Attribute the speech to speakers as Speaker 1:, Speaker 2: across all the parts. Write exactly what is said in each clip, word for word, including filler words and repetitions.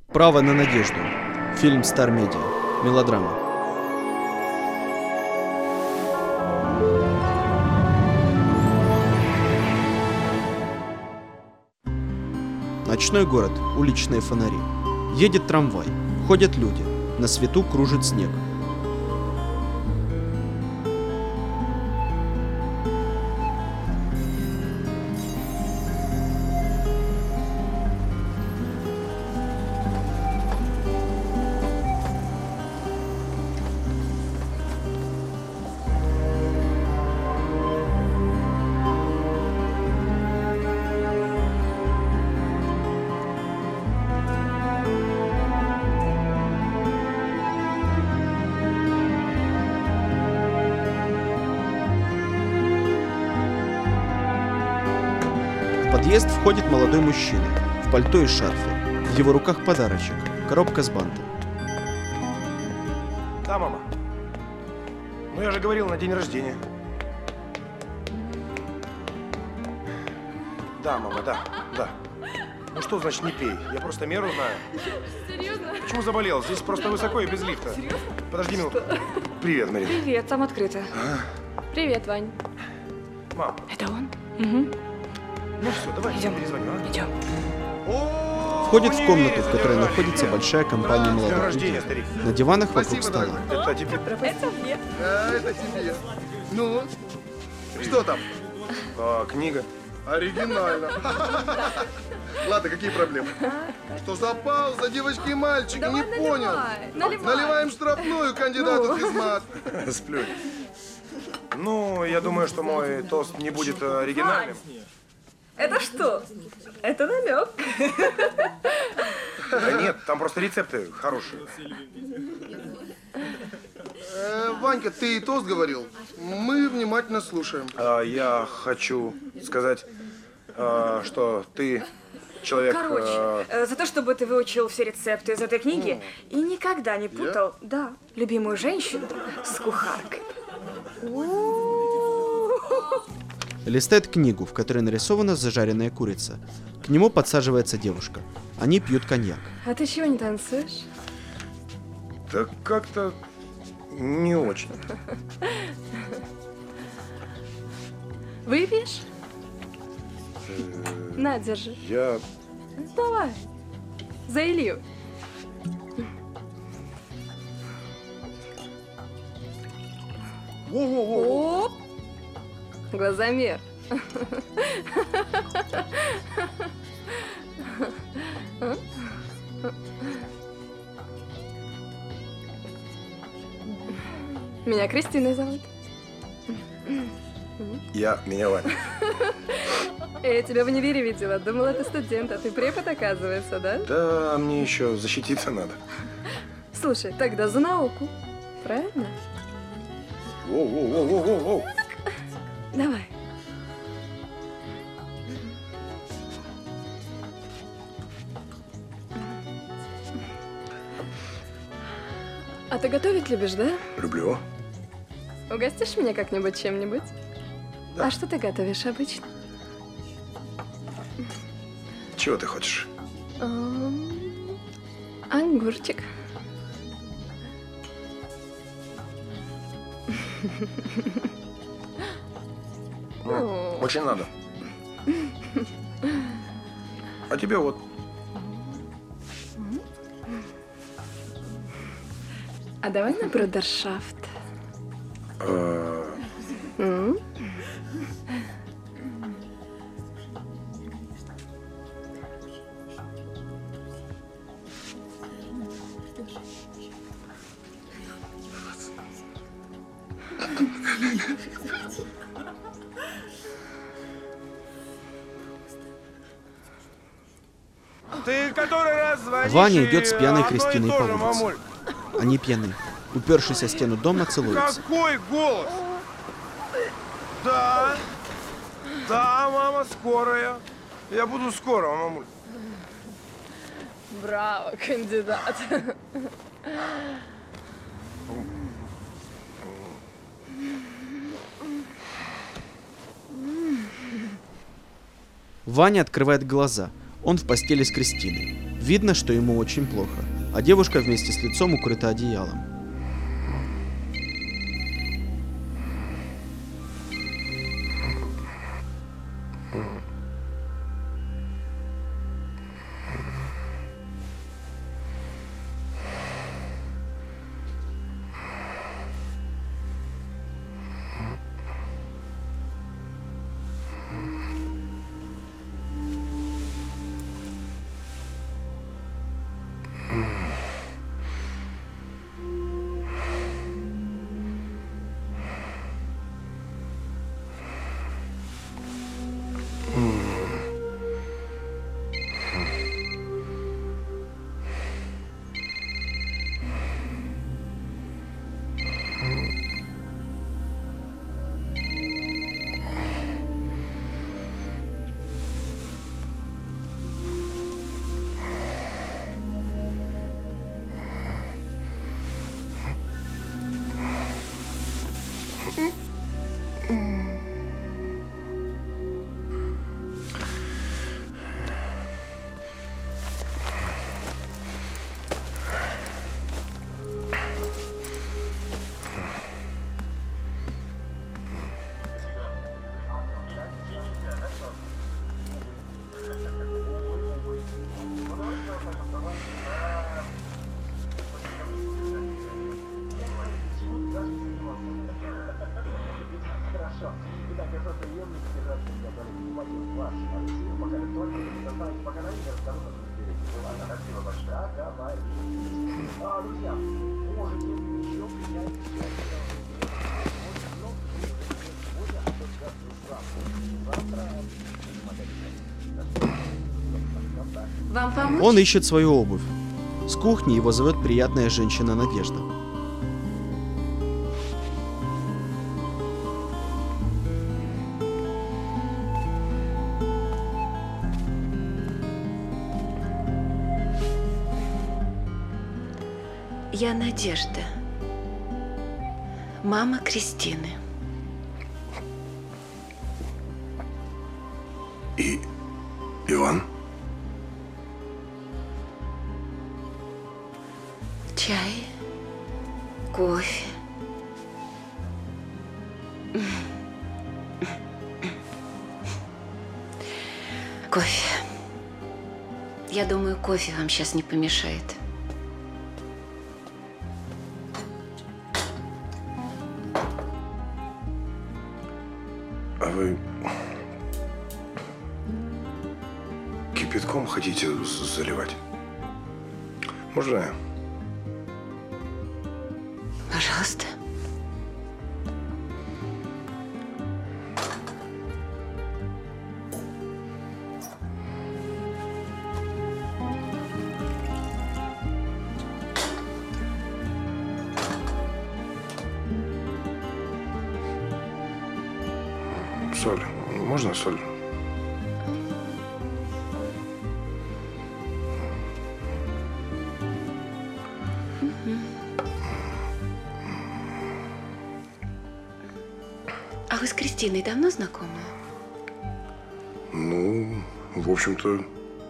Speaker 1: Право на надежду. Фильм Star Media. Мелодрама. Ночной город, уличные фонари. Едет трамвай, ходят люди, на свету кружит снег. В подъезд входит молодой мужчина в пальто и шарфе. В его руках подарочек, коробка с бантом.
Speaker 2: Да, мама. Ну я же говорил, на день рождения. Да, мама, да, да. Ну что значит не пей? Я просто меру знаю.
Speaker 3: Серьезно?
Speaker 2: Почему заболел? Здесь просто высоко и без лифта.
Speaker 3: Серьезно?
Speaker 2: Подожди минуту. Привет, Марина.
Speaker 3: Привет, там открыто.
Speaker 2: А?
Speaker 3: Привет, Вань.
Speaker 2: Мам,
Speaker 3: Это он? Угу.
Speaker 2: ну все, давай
Speaker 3: Идем.
Speaker 2: перезвоню, а?
Speaker 3: Идем.
Speaker 1: Входит в комнату, в которой находится большая компания
Speaker 2: С днем
Speaker 1: молодых
Speaker 2: рождения,
Speaker 1: людей.
Speaker 2: старик.
Speaker 1: На диванах вокруг
Speaker 4: Спасибо,
Speaker 1: стола.
Speaker 4: дорогой.
Speaker 2: Это тебе
Speaker 3: Это мне.
Speaker 4: А, это тебе. Ну, что там?
Speaker 2: а, книга.
Speaker 4: Оригинально. Ладно, какие проблемы? Что за пауза, девочки и мальчики?
Speaker 3: Давай
Speaker 4: Не понял.
Speaker 3: наливай, наливай.
Speaker 4: Наливаем штрафную кандидату в физмат.
Speaker 2: Сплю. Ну, я думаю, что мой тост не будет э, оригинальным.
Speaker 3: Это что? Это намек.
Speaker 2: Да нет, там просто рецепты хорошие.
Speaker 4: Э, Ванька, ты тост говорил? Мы внимательно слушаем.
Speaker 2: А, я хочу сказать, а, что ты человек...
Speaker 3: Короче,
Speaker 2: а,
Speaker 3: э, за то, чтобы ты выучил все рецепты из этой книги и никогда не путал, да, любимую женщину с кухаркой.
Speaker 1: Листает книгу, в которой нарисована зажаренная курица. К нему подсаживается девушка. Они пьют коньяк.
Speaker 3: А ты чего не танцуешь?
Speaker 2: да как-то не очень.
Speaker 3: Выпьешь? На, держи.
Speaker 2: Я...
Speaker 3: Давай. За Илью.
Speaker 2: Во-во-во.
Speaker 3: Оп! Глазомер. Меня Кристиной зовут.
Speaker 2: Я меня Ваня.
Speaker 3: Я тебя в универе видела. Думала, это студент, а ты препод, оказывается, да?
Speaker 2: Да, мне еще защититься надо.
Speaker 3: Слушай, тогда за науку. Правильно?
Speaker 2: Воу-воу-воу-воу-воу.
Speaker 3: Давай. А ты готовить любишь, да?
Speaker 2: Люблю.
Speaker 3: Угостишь меня как-нибудь чем-нибудь?
Speaker 2: Да.
Speaker 3: А что ты готовишь обычно?
Speaker 2: Чего ты хочешь?
Speaker 3: Ам, Огурчик.
Speaker 2: Ну, очень надо. А тебе вот.
Speaker 3: А давай на брудершафт.
Speaker 2: э,
Speaker 3: М?
Speaker 2: Ты который раз звонишь?
Speaker 1: Ваня
Speaker 2: и
Speaker 1: идет с пьяной
Speaker 2: одно и
Speaker 1: Кристиной
Speaker 2: то
Speaker 1: по
Speaker 2: же,
Speaker 1: улице.
Speaker 2: мамуль.
Speaker 1: Они пьяны. Упершись о стену дома, целуются.
Speaker 2: Какой голос? Да. Да, мама, скорая. Я буду скоро, мамуль.
Speaker 3: Браво, кандидат.
Speaker 1: Ваня открывает глаза. Он в постели с Кристиной. Видно, что ему очень плохо, а девушка вместе с лицом укрыта одеялом.
Speaker 3: Вам помочь?
Speaker 1: Он ищет свою обувь. С кухни его зовет приятная женщина Надежда.
Speaker 5: Я Надежда, мама Кристины.
Speaker 2: И Иван?
Speaker 5: Чай, кофе. Кофе. Я думаю, кофе вам сейчас не помешает.
Speaker 2: А вы кипятком хотите заливать? Можно я?
Speaker 5: Пожалуйста.
Speaker 2: Соль. Можно соль?
Speaker 5: А вы с Кристиной давно знакомы?
Speaker 2: Ну, в общем-то,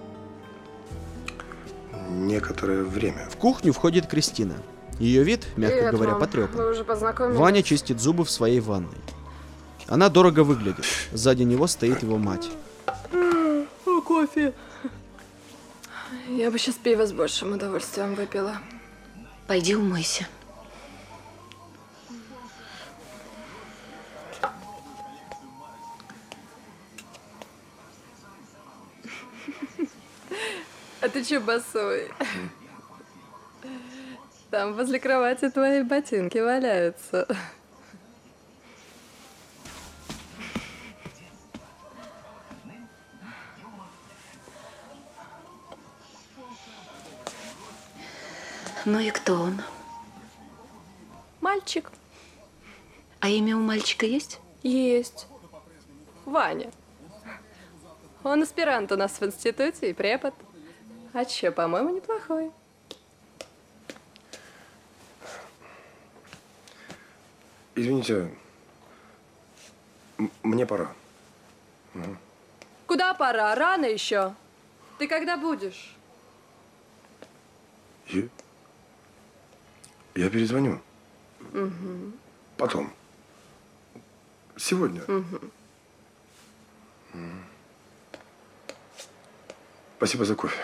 Speaker 2: некоторое время.
Speaker 1: В кухню входит Кристина. Ее вид, мягко
Speaker 6: Привет,
Speaker 1: говоря,
Speaker 6: мам.
Speaker 1: потрепан.
Speaker 6: Вы уже познакомились?
Speaker 1: Ваня чистит зубы в своей ванной. Она дорого выглядит. Сзади него стоит его мать.
Speaker 6: О, кофе. Я бы сейчас пиво с большим удовольствием выпила.
Speaker 5: Пойди умойся.
Speaker 6: А ты че босой? Там возле кровати твои ботинки валяются.
Speaker 5: Ну и кто он?
Speaker 6: Мальчик.
Speaker 5: А имя у мальчика есть?
Speaker 6: Есть. Ваня. Он аспирант у нас в институте и препод. А че, по-моему, неплохой.
Speaker 2: Извините, м- мне пора.
Speaker 6: Куда пора? Рано еще. Ты когда будешь?
Speaker 2: Я, я перезвоню.
Speaker 6: Угу.
Speaker 2: Потом. Сегодня.
Speaker 6: Угу.
Speaker 2: Спасибо за кофе.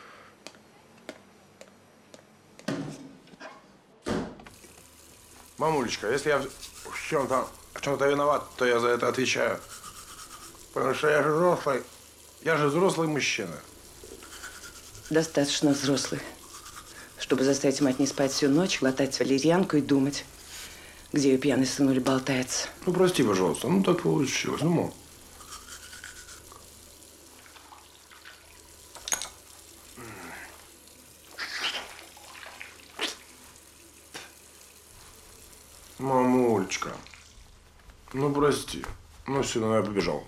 Speaker 2: Мамулечка, если я в чем-то, в чем-то виноват, то я за это отвечаю. Потому что я же взрослый. Я же взрослый мужчина.
Speaker 7: Достаточно взрослый, чтобы заставить мать не спать всю ночь, глотать валерьянку и думать, где ее пьяный сынуль болтается.
Speaker 2: Ну, прости, пожалуйста. Ну, так получилось. Ну, мол. Мамулечка. Ну, прости. Ну, все, ну, я побежал.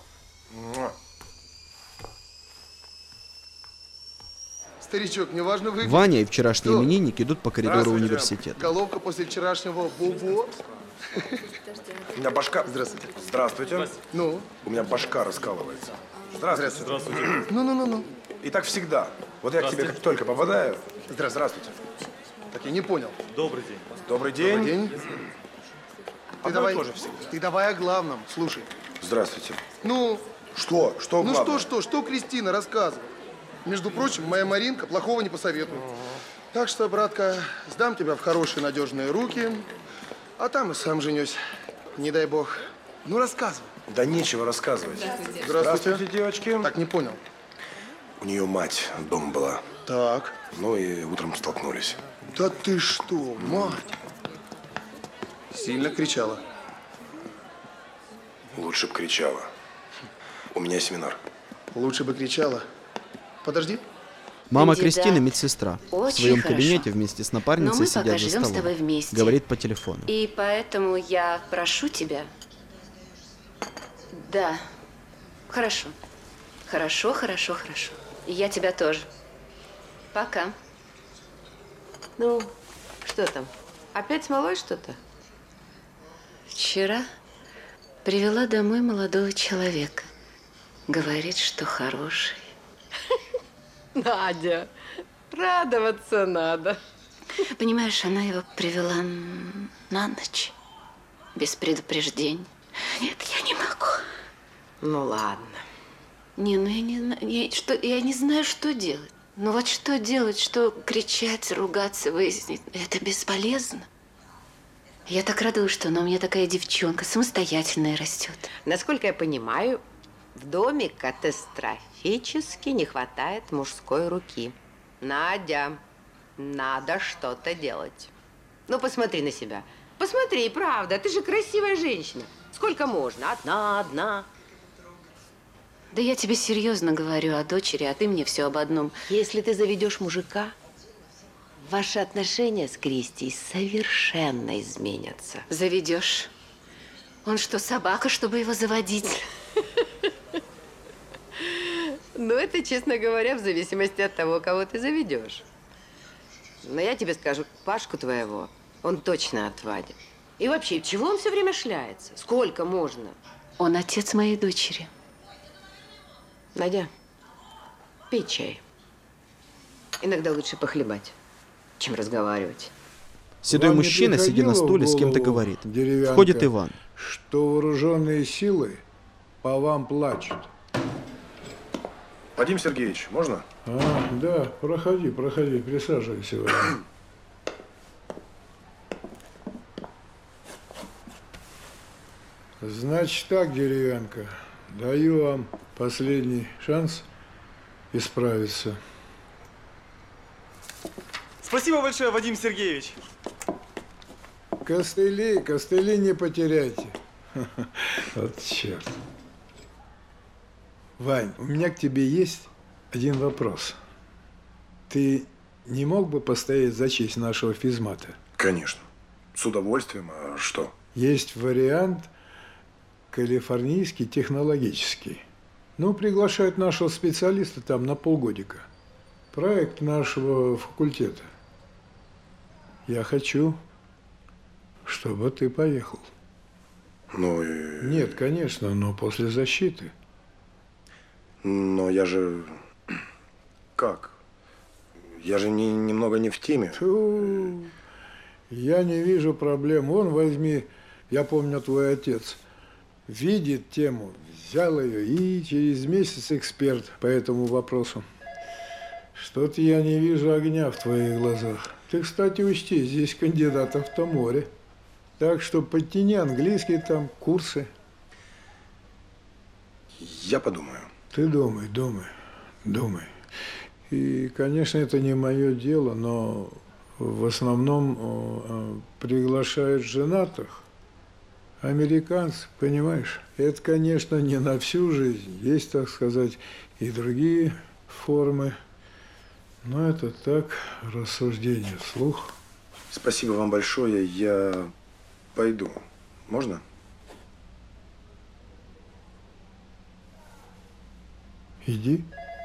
Speaker 4: Старичок, мне важно выпить.
Speaker 1: Ваня и вчерашний
Speaker 4: Что?
Speaker 1: именинник идут по коридору
Speaker 2: Здравствуйте.
Speaker 1: университета.
Speaker 4: Головка после вчерашнего бубо.
Speaker 2: У меня башка...
Speaker 4: Здравствуйте.
Speaker 2: Здравствуйте.
Speaker 4: Ну?
Speaker 2: У меня башка раскалывается. Здравствуйте.
Speaker 8: Здравствуйте.
Speaker 4: Ну-ну-ну-ну.
Speaker 2: И так всегда. Вот я к тебе как только попадаю. Здравствуйте.
Speaker 4: Так я не понял.
Speaker 8: Добрый день.
Speaker 2: Добрый день.
Speaker 4: Добрый день. Ты
Speaker 2: Одно и
Speaker 4: давай,
Speaker 2: то же всегда.
Speaker 4: ты давай о главном. Слушай.
Speaker 2: Здравствуйте.
Speaker 4: Ну,
Speaker 2: Что? Что
Speaker 4: ну
Speaker 2: главное?
Speaker 4: что, что, что, Кристина, рассказывай. Между прочим, моя Маринка плохого не посоветует. Так что, братка, сдам тебя в хорошие надежные руки, а там и сам женюсь. Не дай бог. Ну, рассказывай.
Speaker 2: Да нечего рассказывать.
Speaker 4: Здравствуйте.
Speaker 2: Здравствуйте, девочки.
Speaker 4: Так, не понял.
Speaker 2: У нее мать дома была.
Speaker 4: Так.
Speaker 2: Ну и утром столкнулись.
Speaker 4: Да ты что, мать? Сильно кричала.
Speaker 2: Лучше б кричала. У меня семинар.
Speaker 4: Лучше бы кричала. Подожди.
Speaker 1: Мама
Speaker 5: Кандидат.
Speaker 1: Кристины медсестра. В
Speaker 5: Очень
Speaker 1: своем
Speaker 5: хорошо.
Speaker 1: кабинете вместе с
Speaker 5: Но
Speaker 1: напарницей
Speaker 5: мы
Speaker 1: сидят
Speaker 5: пока
Speaker 1: за
Speaker 5: живем с тобой
Speaker 1: столом.
Speaker 5: вместе.
Speaker 1: Говорит по телефону.
Speaker 5: И поэтому я прошу тебя. Да. Хорошо. Хорошо, хорошо, хорошо. И я тебя тоже. Пока.
Speaker 6: Ну, что там? Опять с малой что-то?
Speaker 5: Вчера привела домой молодого человека. Говорит, что хороший.
Speaker 6: Надя, радоваться надо.
Speaker 5: Понимаешь, она его привела н- на ночь. Без предупреждения. Нет, я не могу.
Speaker 6: Ну ладно.
Speaker 5: Не, ну я не знаю, я, что, я не знаю, что делать. Ну вот что делать, что кричать, ругаться, выяснить, это бесполезно. Я так радуюсь, что она у меня такая девчонка, самостоятельная растет.
Speaker 9: Насколько я понимаю, в доме катастрофически не хватает мужской руки. Надя, надо что-то делать. Ну, посмотри на себя. Посмотри, правда, ты же красивая женщина. Сколько можно? Одна, одна.
Speaker 5: Да я тебе серьезно говорю о дочери, а ты мне все об одном.
Speaker 9: Если ты заведешь мужика, ваши отношения с Кристей совершенно изменятся.
Speaker 5: Заведешь. Он что, собака, чтобы его заводить?
Speaker 9: Ну, это, честно говоря, в зависимости от того, кого ты заведешь. Но я тебе скажу, Пашку твоего, он точно отвадит. И вообще, чего он все время шляется? Сколько можно?
Speaker 5: Он отец моей дочери.
Speaker 9: Надя, пей чай. Иногда лучше похлебать, чем разговаривать.
Speaker 1: Седой
Speaker 10: Вам не
Speaker 1: мужчина, сидя на
Speaker 10: приходило
Speaker 1: стуле,
Speaker 10: в
Speaker 1: с кем-то
Speaker 10: голову,
Speaker 1: говорит.
Speaker 10: деревянка,
Speaker 1: Входит Иван.
Speaker 10: что вооруженные силы по вам плачут?
Speaker 2: Вадим Сергеевич, можно?
Speaker 10: А, да, проходи, проходи, присаживайся, Иван. Значит так, деревянка, даю вам последний шанс исправиться.
Speaker 8: Спасибо большое, Вадим Сергеевич.
Speaker 10: Костыли, костыли не потеряйте. Вот черт. Вань, у меня к тебе есть один вопрос. Ты не мог бы постоять за честь нашего физмата?
Speaker 2: Конечно. С удовольствием. А что?
Speaker 10: Есть вариант калифорнийский, технологический. Ну, приглашают нашего специалиста там на полгодика. Проект нашего факультета. Я хочу, чтобы ты поехал.
Speaker 2: Ну и...
Speaker 10: Нет, конечно, но после защиты.
Speaker 2: Но я же... Как? Я же не, немного не в теме.
Speaker 10: Тьфу, я не вижу проблем. Вон возьми, я помню, твой отец видит тему, взял ее и через месяц эксперт по этому вопросу. Что-то я не вижу огня в твоих глазах. Ты, кстати, учти, здесь кандидатов-то море. Так что подтяни английский там, курсы.
Speaker 2: Я подумаю.
Speaker 10: Ты думай, думай, думай. И, конечно, это не мое дело, но в основном о, приглашают женатых. Американцы, понимаешь? Это, конечно, не на всю жизнь. Есть, так сказать, и другие формы. Но это так, рассуждение вслух.
Speaker 2: Спасибо вам большое. Я пойду. Можно?
Speaker 10: Иди.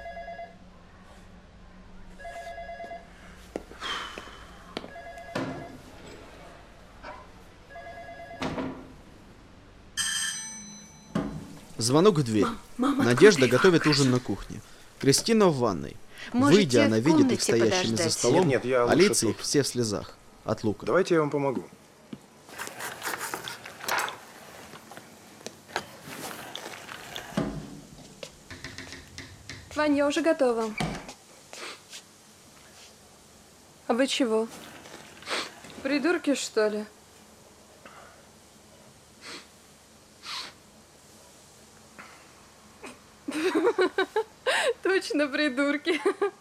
Speaker 1: Звонок в дверь.
Speaker 3: Мама,
Speaker 1: Надежда
Speaker 3: открой,
Speaker 1: готовит
Speaker 3: покажу.
Speaker 1: ужин на кухне. Кристина в ванной.
Speaker 9: Можете
Speaker 1: Выйдя, она
Speaker 9: в
Speaker 1: видит их
Speaker 9: комнате
Speaker 1: стоящими за
Speaker 9: подождать.
Speaker 1: столом,
Speaker 2: Нет, нет, я
Speaker 1: а
Speaker 2: лучше
Speaker 1: лица
Speaker 2: тут.
Speaker 1: их все в слезах от лука.
Speaker 2: Давайте я вам помогу.
Speaker 6: Вань, я уже готова. А вы чего? Придурки, что ли? Точно придурки.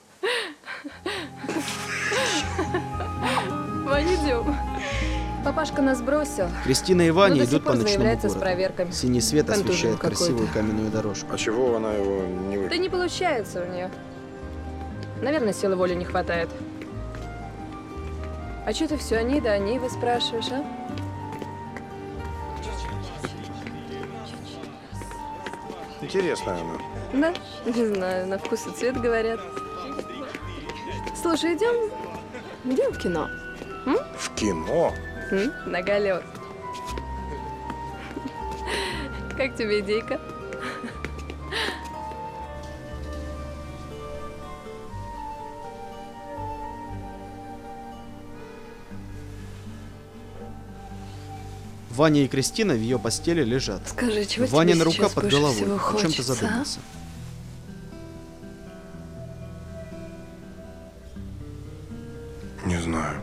Speaker 6: Вань, идем. Папашка нас бросил.
Speaker 1: Кристина и
Speaker 6: Но
Speaker 1: Ваня
Speaker 6: до сих
Speaker 1: идут по
Speaker 6: пор
Speaker 1: ночному
Speaker 6: заявляется с
Speaker 1: городу.
Speaker 6: проверками.
Speaker 1: Синий свет
Speaker 6: Контужен
Speaker 1: освещает
Speaker 6: какой-то.
Speaker 1: красивую каменную дорожку.
Speaker 2: А чего она его не вы?
Speaker 6: Да не получается у нее. Наверное, силы воли не хватает. А что ты все о ней да о ней вы спрашиваешь, а?
Speaker 2: Интересная она.
Speaker 6: Да? Не знаю, на вкус и цвет говорят. Слушай, идем, идем в кино. М?
Speaker 2: В кино?
Speaker 6: М? На галер. Как тебе идейка?
Speaker 1: Ваня и Кристина в ее постели лежат.
Speaker 6: Скажи, чего
Speaker 1: Ваня
Speaker 6: тебе
Speaker 1: на рука
Speaker 6: сейчас
Speaker 1: под
Speaker 6: больше
Speaker 1: головой,
Speaker 6: всего
Speaker 1: о чем-то
Speaker 6: хочется, а?
Speaker 1: задумался.
Speaker 2: Не знаю.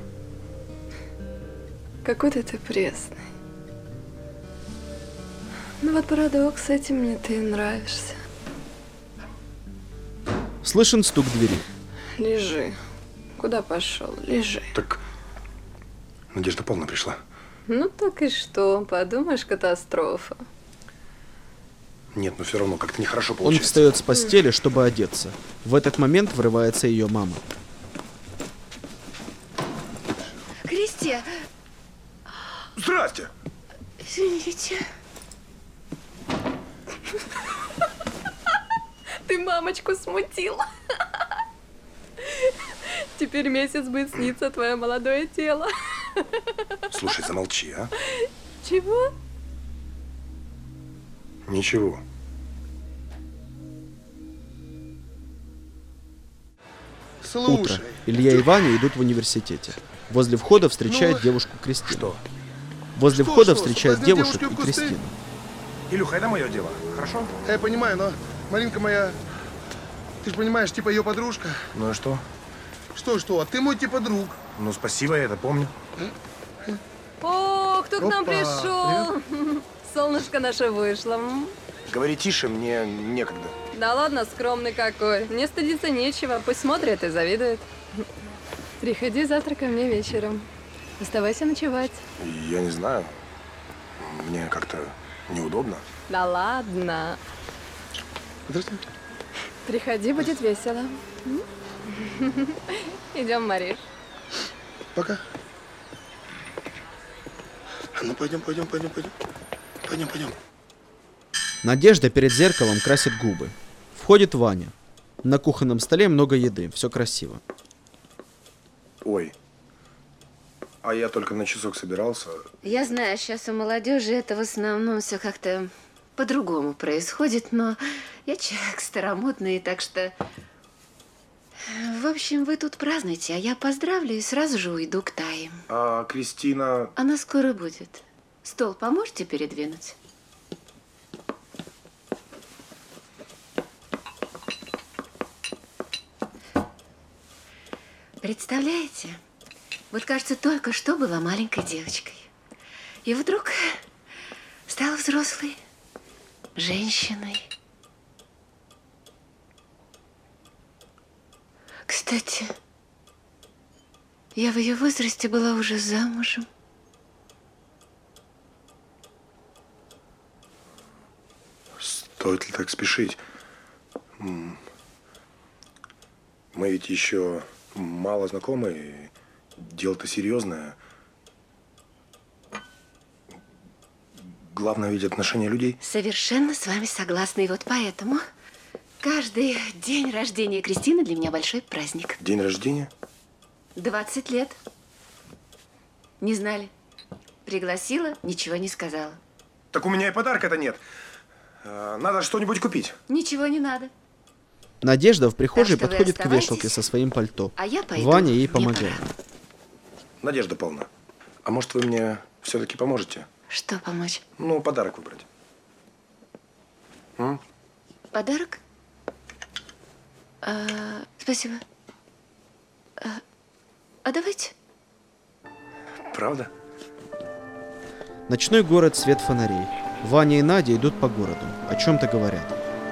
Speaker 6: Какой-то ты пресный. Ну вот парадокс, с этим мне ты и нравишься.
Speaker 1: Слышен стук двери.
Speaker 6: Лежи. Куда пошел? Лежи.
Speaker 2: Так Надежда Павловна пришла.
Speaker 6: Ну так и что? Подумаешь, катастрофа.
Speaker 2: Нет, но все равно как-то нехорошо
Speaker 1: Он
Speaker 2: получается.
Speaker 1: встает с постели, чтобы одеться. В этот момент врывается ее мама.
Speaker 5: Кристи,
Speaker 2: Здрасте!
Speaker 5: извините.
Speaker 6: Ты мамочку смутила. Теперь месяц будет сниться твое молодое тело.
Speaker 2: Слушай, замолчи, а?
Speaker 6: Чего?
Speaker 2: Ничего.
Speaker 4: Слушай.
Speaker 1: Утро. Илья и Ваня идут в университете. Возле входа встречает
Speaker 4: Ну,
Speaker 1: девушку Кристину.
Speaker 2: Что?
Speaker 1: Возле
Speaker 4: Что,
Speaker 1: входа
Speaker 4: что,
Speaker 1: встречает
Speaker 4: соблазнять
Speaker 1: девушек
Speaker 4: девушки
Speaker 1: и
Speaker 4: в кусты?
Speaker 1: Кристину.
Speaker 2: Илюха, это мое дело, хорошо?
Speaker 4: Я понимаю, но Маринка моя, ты же понимаешь, типа ее подружка.
Speaker 2: Ну и что?
Speaker 4: Что-что, а ты мой типа друг.
Speaker 2: Ну, спасибо, я это помню.
Speaker 6: О, кто к нам
Speaker 4: Опа,
Speaker 6: пришел? Солнышко наше вышло. М?
Speaker 2: Говори тише, мне некогда.
Speaker 6: Да ладно, скромный какой. Мне стыдиться нечего. Пусть смотрит и завидует. Приходи завтра ко мне вечером. Оставайся ночевать.
Speaker 2: Я не знаю. Мне как-то неудобно.
Speaker 6: Да ладно.
Speaker 4: Здравствуйте.
Speaker 6: Приходи, будет весело. М? Идем, Мариш.
Speaker 4: Пока. А ну пойдем, пойдем, пойдем, пойдем. Пойдем, пойдем.
Speaker 1: Надежда перед зеркалом красит губы. Входит Ваня. На кухонном столе много еды, все красиво.
Speaker 2: Ой. А я только на часок собирался.
Speaker 5: Я знаю, сейчас у молодежи это в основном все как-то по-другому происходит, но я человек старомодный, так что В общем, вы тут празднуете, а я поздравлю и сразу же уйду к Тае.
Speaker 2: А Кристина...
Speaker 5: Она скоро будет. Стол поможете передвинуть? Представляете? Вот, кажется, только что была маленькой девочкой. И вдруг стала взрослой женщиной. Кстати, я в ее возрасте была уже замужем.
Speaker 2: Стоит ли так спешить? Мы ведь еще мало знакомы, дело-то серьезное. Главное ведь отношения людей.
Speaker 5: Совершенно с вами согласна. И вот поэтому каждый день рождения Кристины для меня большой праздник.
Speaker 2: День рождения?
Speaker 5: двадцать лет. Не знали. Пригласила, ничего не сказала.
Speaker 2: Так у меня и подарка-то нет. Надо что-нибудь купить.
Speaker 5: Ничего не надо.
Speaker 1: Надежда в прихожей
Speaker 5: Так что вы
Speaker 1: подходит к
Speaker 5: оставайтесь,
Speaker 1: вешалке со своим пальто.
Speaker 5: а я пойду,
Speaker 1: Ваня ей
Speaker 5: мне
Speaker 1: помогает.
Speaker 2: Надежда Павловна, а может вы мне все-таки поможете?
Speaker 5: Что помочь?
Speaker 2: Ну, подарок выбрать. М?
Speaker 5: Подарок? А, спасибо. А, а давайте.
Speaker 2: Правда?
Speaker 1: Ночной город, свет фонарей. Ваня и Надя идут по городу, о чем-то говорят.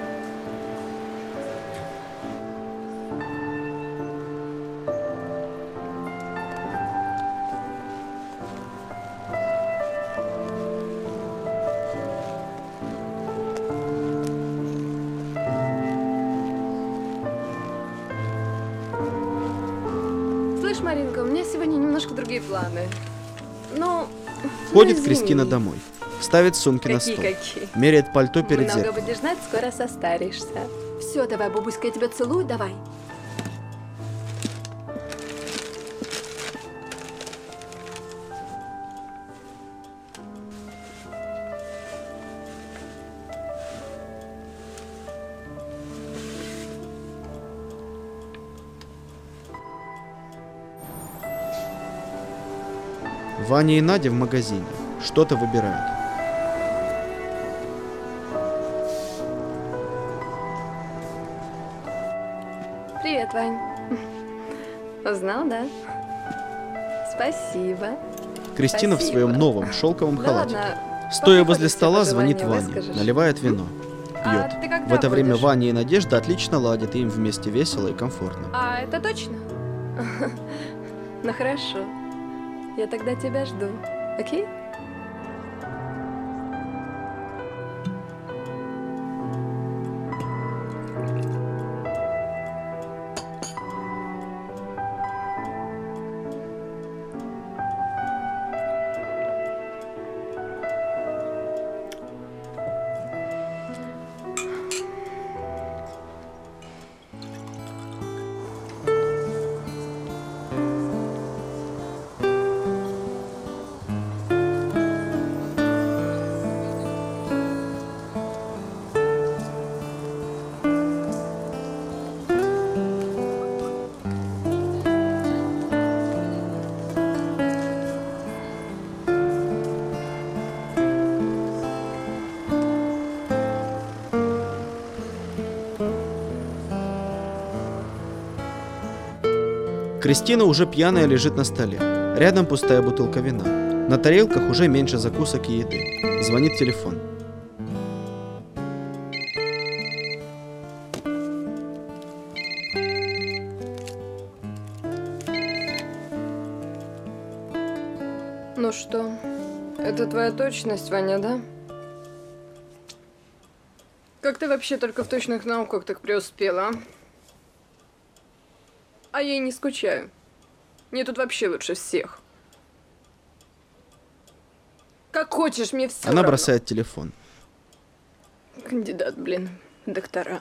Speaker 6: Слышь, Маринка, у меня сегодня немножко другие планы. Ну,
Speaker 1: Входит
Speaker 6: ну,
Speaker 1: Кристина
Speaker 6: извини.
Speaker 1: домой. Ставит сумки на стол.
Speaker 6: Какие-какие?
Speaker 1: Меряет пальто перед
Speaker 6: Много
Speaker 1: зеркалом.
Speaker 6: будешь знать, скоро состаришься. Все, давай, бабуська, я тебя целую, давай.
Speaker 1: Ваня и Надя в магазине. Что-то выбирают.
Speaker 6: Привет, Вань. Узнал, да? Спасибо.
Speaker 1: Кристина в
Speaker 6: Спасибо.
Speaker 1: своем новом шелковом
Speaker 6: Да
Speaker 1: халате.
Speaker 6: ладно,
Speaker 1: Стоя
Speaker 6: по
Speaker 1: возле
Speaker 6: приходе
Speaker 1: стола,
Speaker 6: все
Speaker 1: звонит
Speaker 6: пожелания
Speaker 1: Ваня,
Speaker 6: выскажешь.
Speaker 1: наливает вино,
Speaker 6: А
Speaker 1: пьет.
Speaker 6: ты когда
Speaker 1: В это время
Speaker 6: будешь?
Speaker 1: Ваня и Надежда отлично ладят, и им вместе весело и комфортно.
Speaker 6: А, это точно? Ну хорошо. Я тогда тебя жду. Окей?
Speaker 1: Кристина уже пьяная лежит на столе. Рядом пустая бутылка вина. На тарелках уже меньше закусок и еды. Звонит телефон.
Speaker 6: Ну что, это твоя точность, Ваня, да? Как ты вообще только в точных науках так преуспела, а? А я и не скучаю. Мне тут вообще лучше всех. Как хочешь, мне все
Speaker 1: Она
Speaker 6: равно.
Speaker 1: бросает телефон.
Speaker 6: Кандидат, блин, в доктора.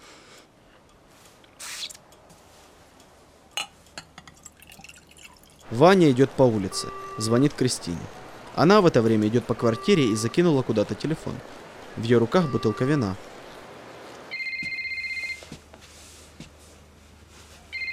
Speaker 1: Ваня идет по улице. Звонит Кристине. Она в это время идет по квартире и закинула куда-то телефон. В ее руках бутылка вина.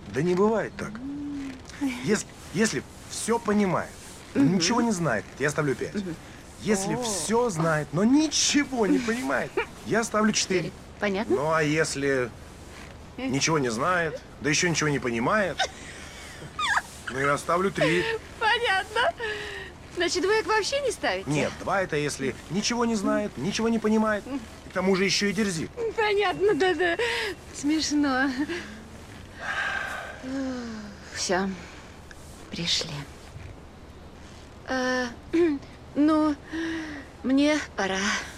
Speaker 2: Да не бывает так. Если, если все понимает, но ничего не знает, я ставлю пять. Если все знает, но ничего не понимает, я ставлю четыре.
Speaker 5: Понятно?
Speaker 2: Ну, а если ничего не знает, да еще ничего не понимает, ну, я ставлю три.
Speaker 5: Понятно. Значит, двоек вообще не ставите?
Speaker 2: Нет, два это если ничего не знает, ничего не понимает, и к тому же еще и дерзит.
Speaker 5: Понятно, да-да. Смешно. Все, пришли. А, ну, мне пора.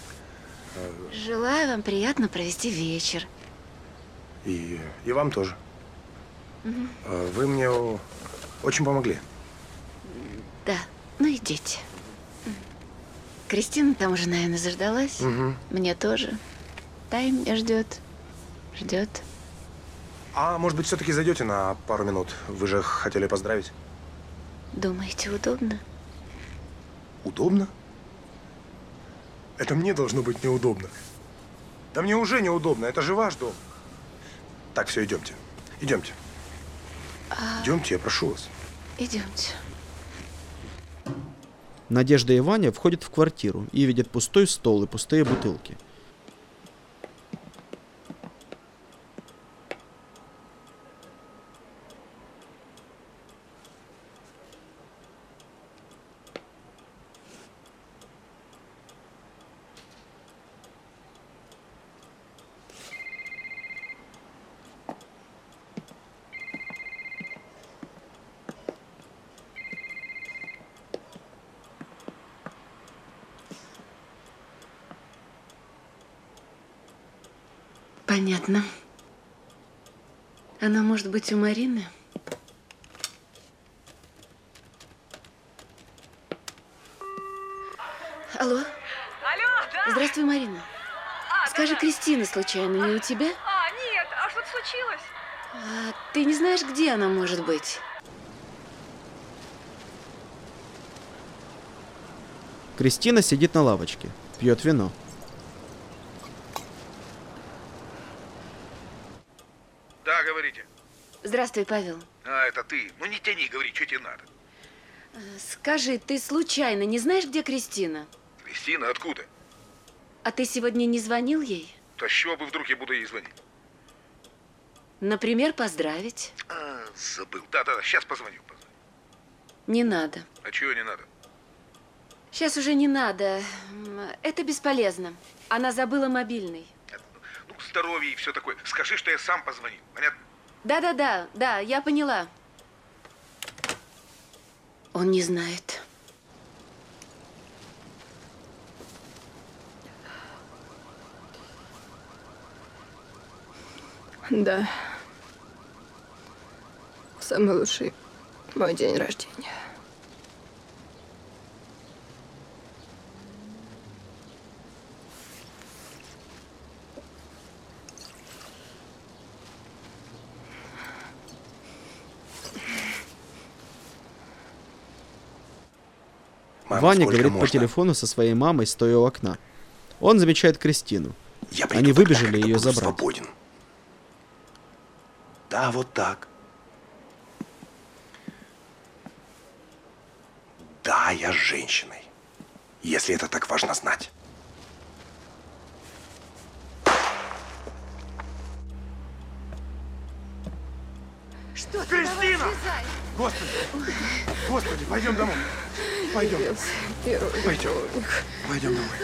Speaker 5: Желаю вам приятно провести вечер.
Speaker 2: И, и вам тоже.
Speaker 5: Угу.
Speaker 2: Вы мне очень помогли.
Speaker 5: Да, ну идите. Кристина там уже, наверное, заждалась.
Speaker 2: Угу.
Speaker 5: Мне тоже. Тайм меня ждет. Ждет.
Speaker 2: А может быть, все-таки зайдете на пару минут? Вы же хотели поздравить.
Speaker 5: Думаете, удобно?
Speaker 2: Удобно? Это мне должно быть неудобно. Да мне уже неудобно, это же ваш дом. Так, все, идемте. Идемте.
Speaker 5: А...
Speaker 2: Идемте, я прошу вас.
Speaker 5: Идемте.
Speaker 1: Надежда и Ваня входят в квартиру и видят пустой стол и пустые бутылки.
Speaker 5: Понятно. Она может быть у Марины? Алло?
Speaker 3: Алло, да?
Speaker 5: Здравствуй, Марина.
Speaker 3: А,
Speaker 5: Скажи,
Speaker 3: да,
Speaker 5: Кристина случайно не у тебя?
Speaker 3: А, нет, а что-то случилось?
Speaker 5: А ты не знаешь, где она может быть?
Speaker 1: Кристина сидит на лавочке, пьет вино.
Speaker 11: Да, говорите.
Speaker 5: Здравствуй, Павел.
Speaker 11: А, это ты. Ну не тяни, говори, что тебе надо.
Speaker 5: Скажи, ты случайно не знаешь, где Кристина?
Speaker 11: Кристина, откуда?
Speaker 5: А ты сегодня не звонил ей?
Speaker 11: Да с чего бы вдруг я буду ей звонить?
Speaker 5: Например, поздравить.
Speaker 11: А, забыл. Да-да, сейчас позвоню, позвоню.
Speaker 5: Не надо.
Speaker 11: А чего не надо?
Speaker 5: Сейчас уже не надо. Это бесполезно. Она забыла мобильный.
Speaker 11: Ну, здоровье и все такое. Скажи, что я сам позвонил. Понятно?
Speaker 5: Да-да-да, да, я поняла. Он не знает.
Speaker 6: Да. Самый лучший мой день рождения.
Speaker 2: Мама,
Speaker 1: Ваня
Speaker 2: сколько
Speaker 1: говорит
Speaker 2: можно?
Speaker 1: по телефону со своей мамой, стоя у окна. Он замечает Кристину.
Speaker 2: Я приду
Speaker 1: Они
Speaker 2: тогда,
Speaker 1: выбежали
Speaker 2: когда
Speaker 1: ее
Speaker 2: буду
Speaker 1: забрать.
Speaker 2: свободен. Да, вот так. Да, я с женщиной. Если это так важно знать.
Speaker 5: Что ты?
Speaker 2: Кристина!
Speaker 5: Давай, слезай.
Speaker 2: Господи! Господи, пойдем домой. Пойдем. Пойдем. Пойдем домой.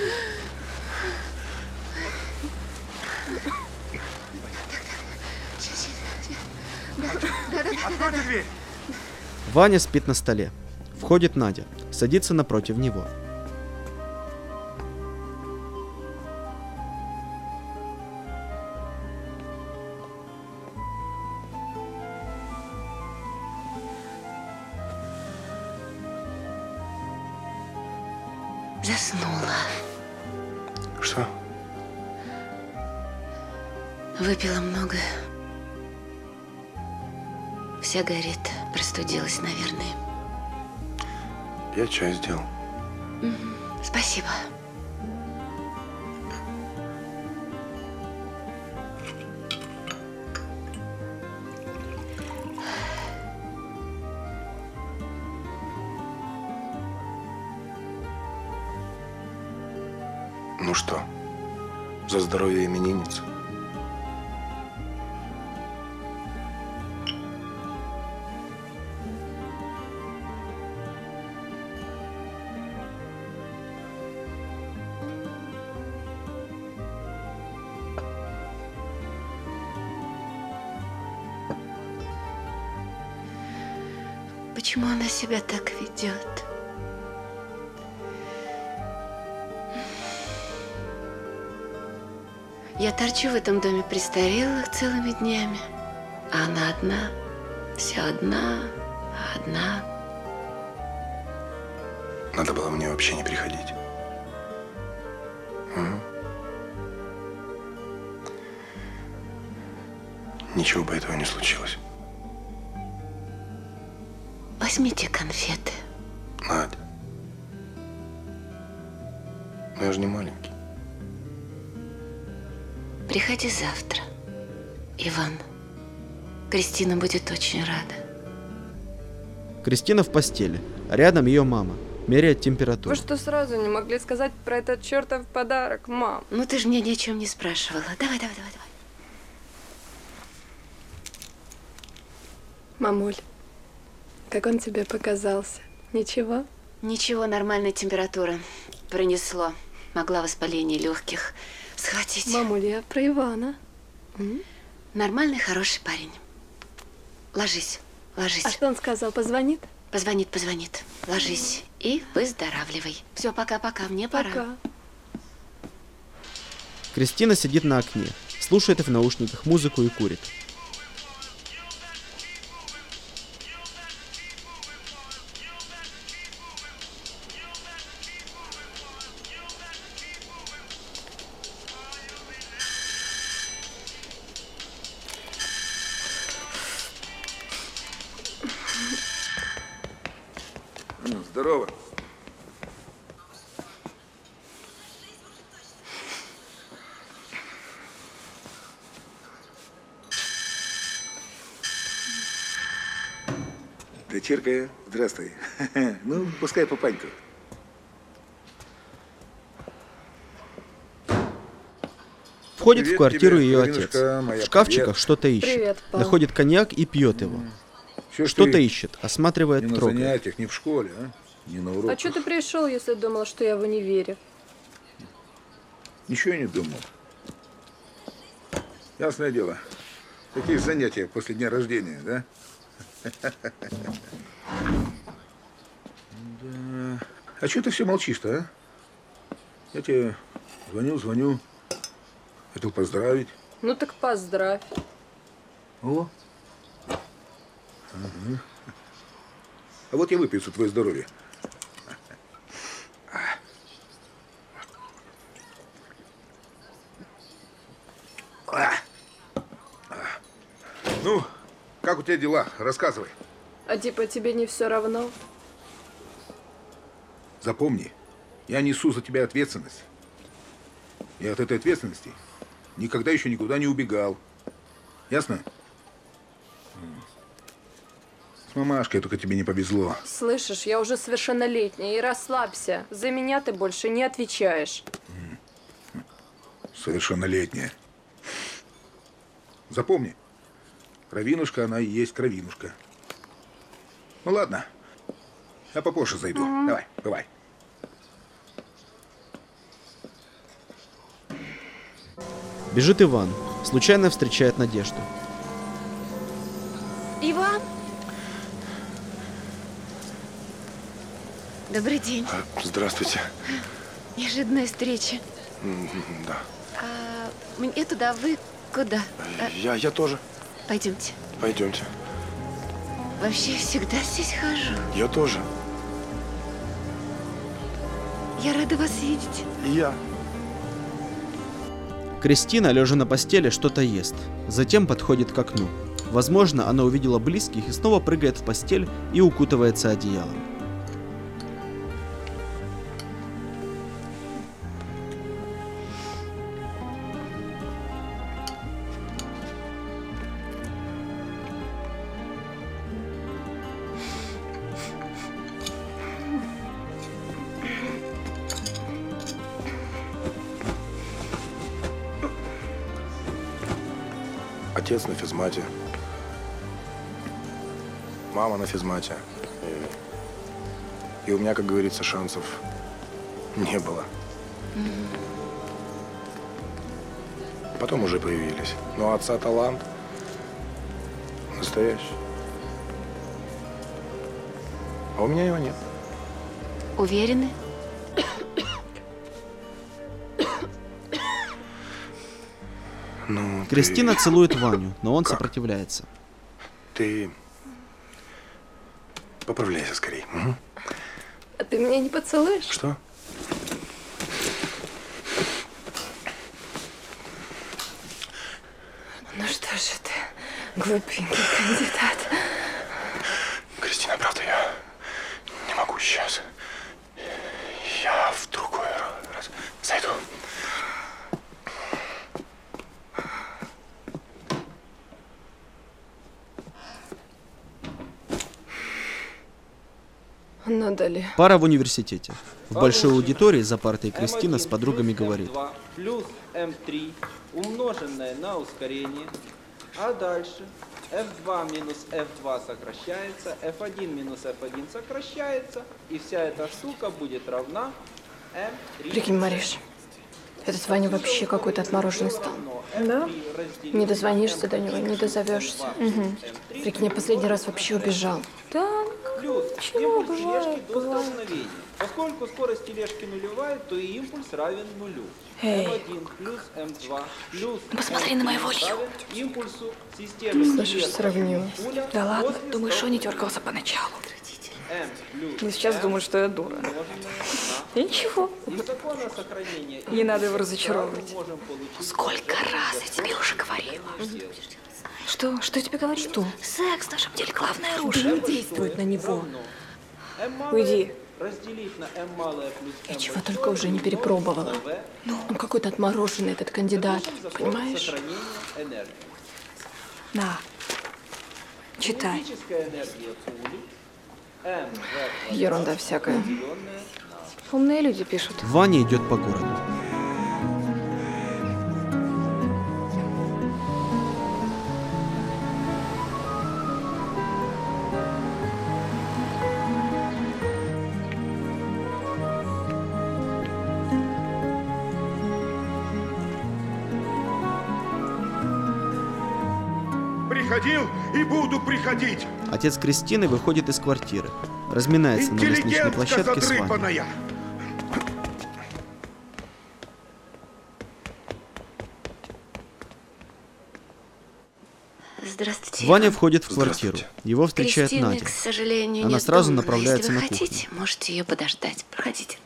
Speaker 2: Откройте дверь.
Speaker 1: Ваня спит на столе. Входит Надя, садится напротив него.
Speaker 5: Заснула.
Speaker 2: Что?
Speaker 5: Выпила много. Вся горит. Простудилась, наверное.
Speaker 2: Я чай сделал.
Speaker 5: Мгм. Спасибо.
Speaker 2: Ну что, за здоровье именинницы?
Speaker 5: Почему она себя так ведет? Я торчу в этом доме престарелых целыми днями, а она одна, все одна, одна.
Speaker 2: Надо было мне вообще не приходить. Угу. Ничего бы этого не случилось.
Speaker 5: Возьмите конфеты.
Speaker 2: Надя. Но я же не маленький.
Speaker 5: Приходи завтра, Иван. Кристина будет очень рада.
Speaker 1: Кристина в постели. Рядом ее мама. Меряет температуру.
Speaker 6: Вы что сразу не могли сказать про этот чертов подарок, мам?
Speaker 5: Ну ты же меня ни о чем не спрашивала. Давай, давай, давай, давай.
Speaker 6: Мамуль, как он тебе показался? Ничего?
Speaker 5: Ничего, нормальная температура. Пронесло. Могла воспаление легких схватить.
Speaker 6: Мамуль, я про Ивана.
Speaker 5: М? Нормальный, хороший парень. Ложись, ложись.
Speaker 6: А что он сказал? Позвонит?
Speaker 5: Позвонит, позвонит. Ложись и выздоравливай. Все, пока-пока, мне пора.
Speaker 6: Пока.
Speaker 1: Кристина сидит на окне, слушает в наушниках музыку и курит.
Speaker 12: Здорово. Дочерка, здравствуй. Ну, пускай папаньку.
Speaker 1: Входит
Speaker 12: Привет
Speaker 1: в квартиру
Speaker 12: тебе,
Speaker 1: ее
Speaker 12: Маринушка,
Speaker 1: отец.
Speaker 12: моя,
Speaker 1: В шкафчиках
Speaker 12: привет.
Speaker 1: что-то ищет.
Speaker 6: Привет, пап.
Speaker 1: Находит коньяк и пьет его.
Speaker 12: Чё ж
Speaker 1: Что-то
Speaker 12: ты
Speaker 1: ищет, осматривает,
Speaker 12: не на
Speaker 1: трогает.
Speaker 12: занятиях, не в школе, а? Не на уроках.
Speaker 6: А что ты пришел, если думал, что я в универе?
Speaker 12: Ничего я не думал. Ясное дело. Какие занятия после дня рождения, да? Да. А что ты все молчишь-то, а? Я тебе звоню, звоню. Хотел поздравить.
Speaker 6: Ну так поздравь.
Speaker 12: О. Ага. А вот я выпью за твое здоровье. Ну, как у тебя дела? Рассказывай.
Speaker 6: А типа тебе не все равно?
Speaker 12: Запомни, я несу за тебя ответственность. И от этой ответственности никогда еще никуда не убегал. Ясно? С мамашкой только тебе не повезло.
Speaker 6: Слышишь, я уже совершеннолетняя, и расслабься. За меня ты больше не отвечаешь.
Speaker 12: Совершеннолетняя. Запомни, кровинушка, она и есть кровинушка. Ну ладно, я попозже зайду. Mm-hmm. Давай, бывай.
Speaker 1: Бежит Иван. Случайно встречает Надежду.
Speaker 5: Иван? Добрый день.
Speaker 2: Здравствуйте.
Speaker 5: Неожиданная встреча.
Speaker 2: Да.
Speaker 5: А, мне туда, вы куда?
Speaker 2: Я, я тоже.
Speaker 5: Пойдемте.
Speaker 2: Пойдемте.
Speaker 5: Вообще всегда здесь хожу.
Speaker 2: Я тоже.
Speaker 5: Я рада вас видеть.
Speaker 2: И я.
Speaker 1: Кристина, лежа на постели, что-то ест. Затем подходит к окну. Возможно, она увидела близких и снова прыгает в постель и укутывается одеялом.
Speaker 2: Отец на физмате. Мама на физмате. И, и у меня, как говорится, шансов не было. Потом уже появились. Но у отца талант настоящий. А у меня его нет.
Speaker 5: Уверены?
Speaker 2: Ну,
Speaker 1: Кристина
Speaker 2: ты...
Speaker 1: целует Ваню, но он
Speaker 2: Как?
Speaker 1: сопротивляется.
Speaker 2: Ты поправляйся скорей. Угу.
Speaker 6: А ты меня не поцелуешь?
Speaker 2: Что?
Speaker 6: Ну что же ты, глупенький кандидат.
Speaker 2: Кристина, правда, я не могу сейчас. Я в другой раз зайду.
Speaker 6: Ну, дали.
Speaker 1: Пара в университете. В большой аудитории за партой Кристина с подругами говорит.
Speaker 13: Плюс эм три умноженное на ускорение. А дальше эф два минус эф два сокращается, эф один минус эф один сокращается. И вся эта штука будет равна эм три.
Speaker 6: Прикинь, Мариш, этот Ваня вообще какой-то отмороженный стал.
Speaker 3: Да?
Speaker 6: Не дозвонишься до него, не дозовешься. Угу. Прикинь, я последний раз вообще убежал.
Speaker 3: Так,
Speaker 13: Плюс
Speaker 3: чего
Speaker 13: импульс тележки
Speaker 3: бывает,
Speaker 13: до
Speaker 3: бывает.
Speaker 13: столкновения. Поскольку скорость тележки нулевая, то и импульс равен нулю.
Speaker 3: Эй.
Speaker 13: эм один плюс эм два плюс
Speaker 5: Посмотри на моего
Speaker 13: эм три
Speaker 5: Илью.
Speaker 13: равен импульсу системы.
Speaker 6: Слышишь, сравнила.
Speaker 3: Да ладно, думаю, что не дергался поначалу. Ну, сейчас думаю, что я дура. И ничего. Не надо его разочаровывать.
Speaker 5: Сколько раз я тебе уже говорила.
Speaker 3: Что? Что я тебе говорю? Что?
Speaker 5: Секс в нашем деле главное оружие.
Speaker 6: Действует на него.
Speaker 3: Уйди.
Speaker 13: Разделить на m малое плюс
Speaker 6: Я
Speaker 13: m
Speaker 6: чего только уже не перепробовала. Ну, он какой-то отмороженный, этот кандидат. Понимаешь?
Speaker 13: сохранения энергии.
Speaker 3: На. Читай.
Speaker 13: Кинетическая энергия пули m v
Speaker 6: Ерунда всякая.
Speaker 13: разделенная на
Speaker 3: Умные люди пишут.
Speaker 1: Ваня идет по городу.
Speaker 11: Приходил и буду приходить.
Speaker 1: Отец Кристины выходит из квартиры, разминается на лестничной
Speaker 11: Интеллигентка
Speaker 1: площадке с Ваней.
Speaker 11: задрыпанная.
Speaker 5: Здравствуйте.
Speaker 1: Ваня входит в квартиру. Его встречает
Speaker 5: Кристины,
Speaker 1: Надя.
Speaker 5: к сожалению,
Speaker 1: Она
Speaker 5: нет
Speaker 1: сразу
Speaker 5: дома.
Speaker 1: направляется
Speaker 5: Если
Speaker 1: на
Speaker 5: вы
Speaker 1: кухню.
Speaker 5: хотите, можете ее подождать. Проходите.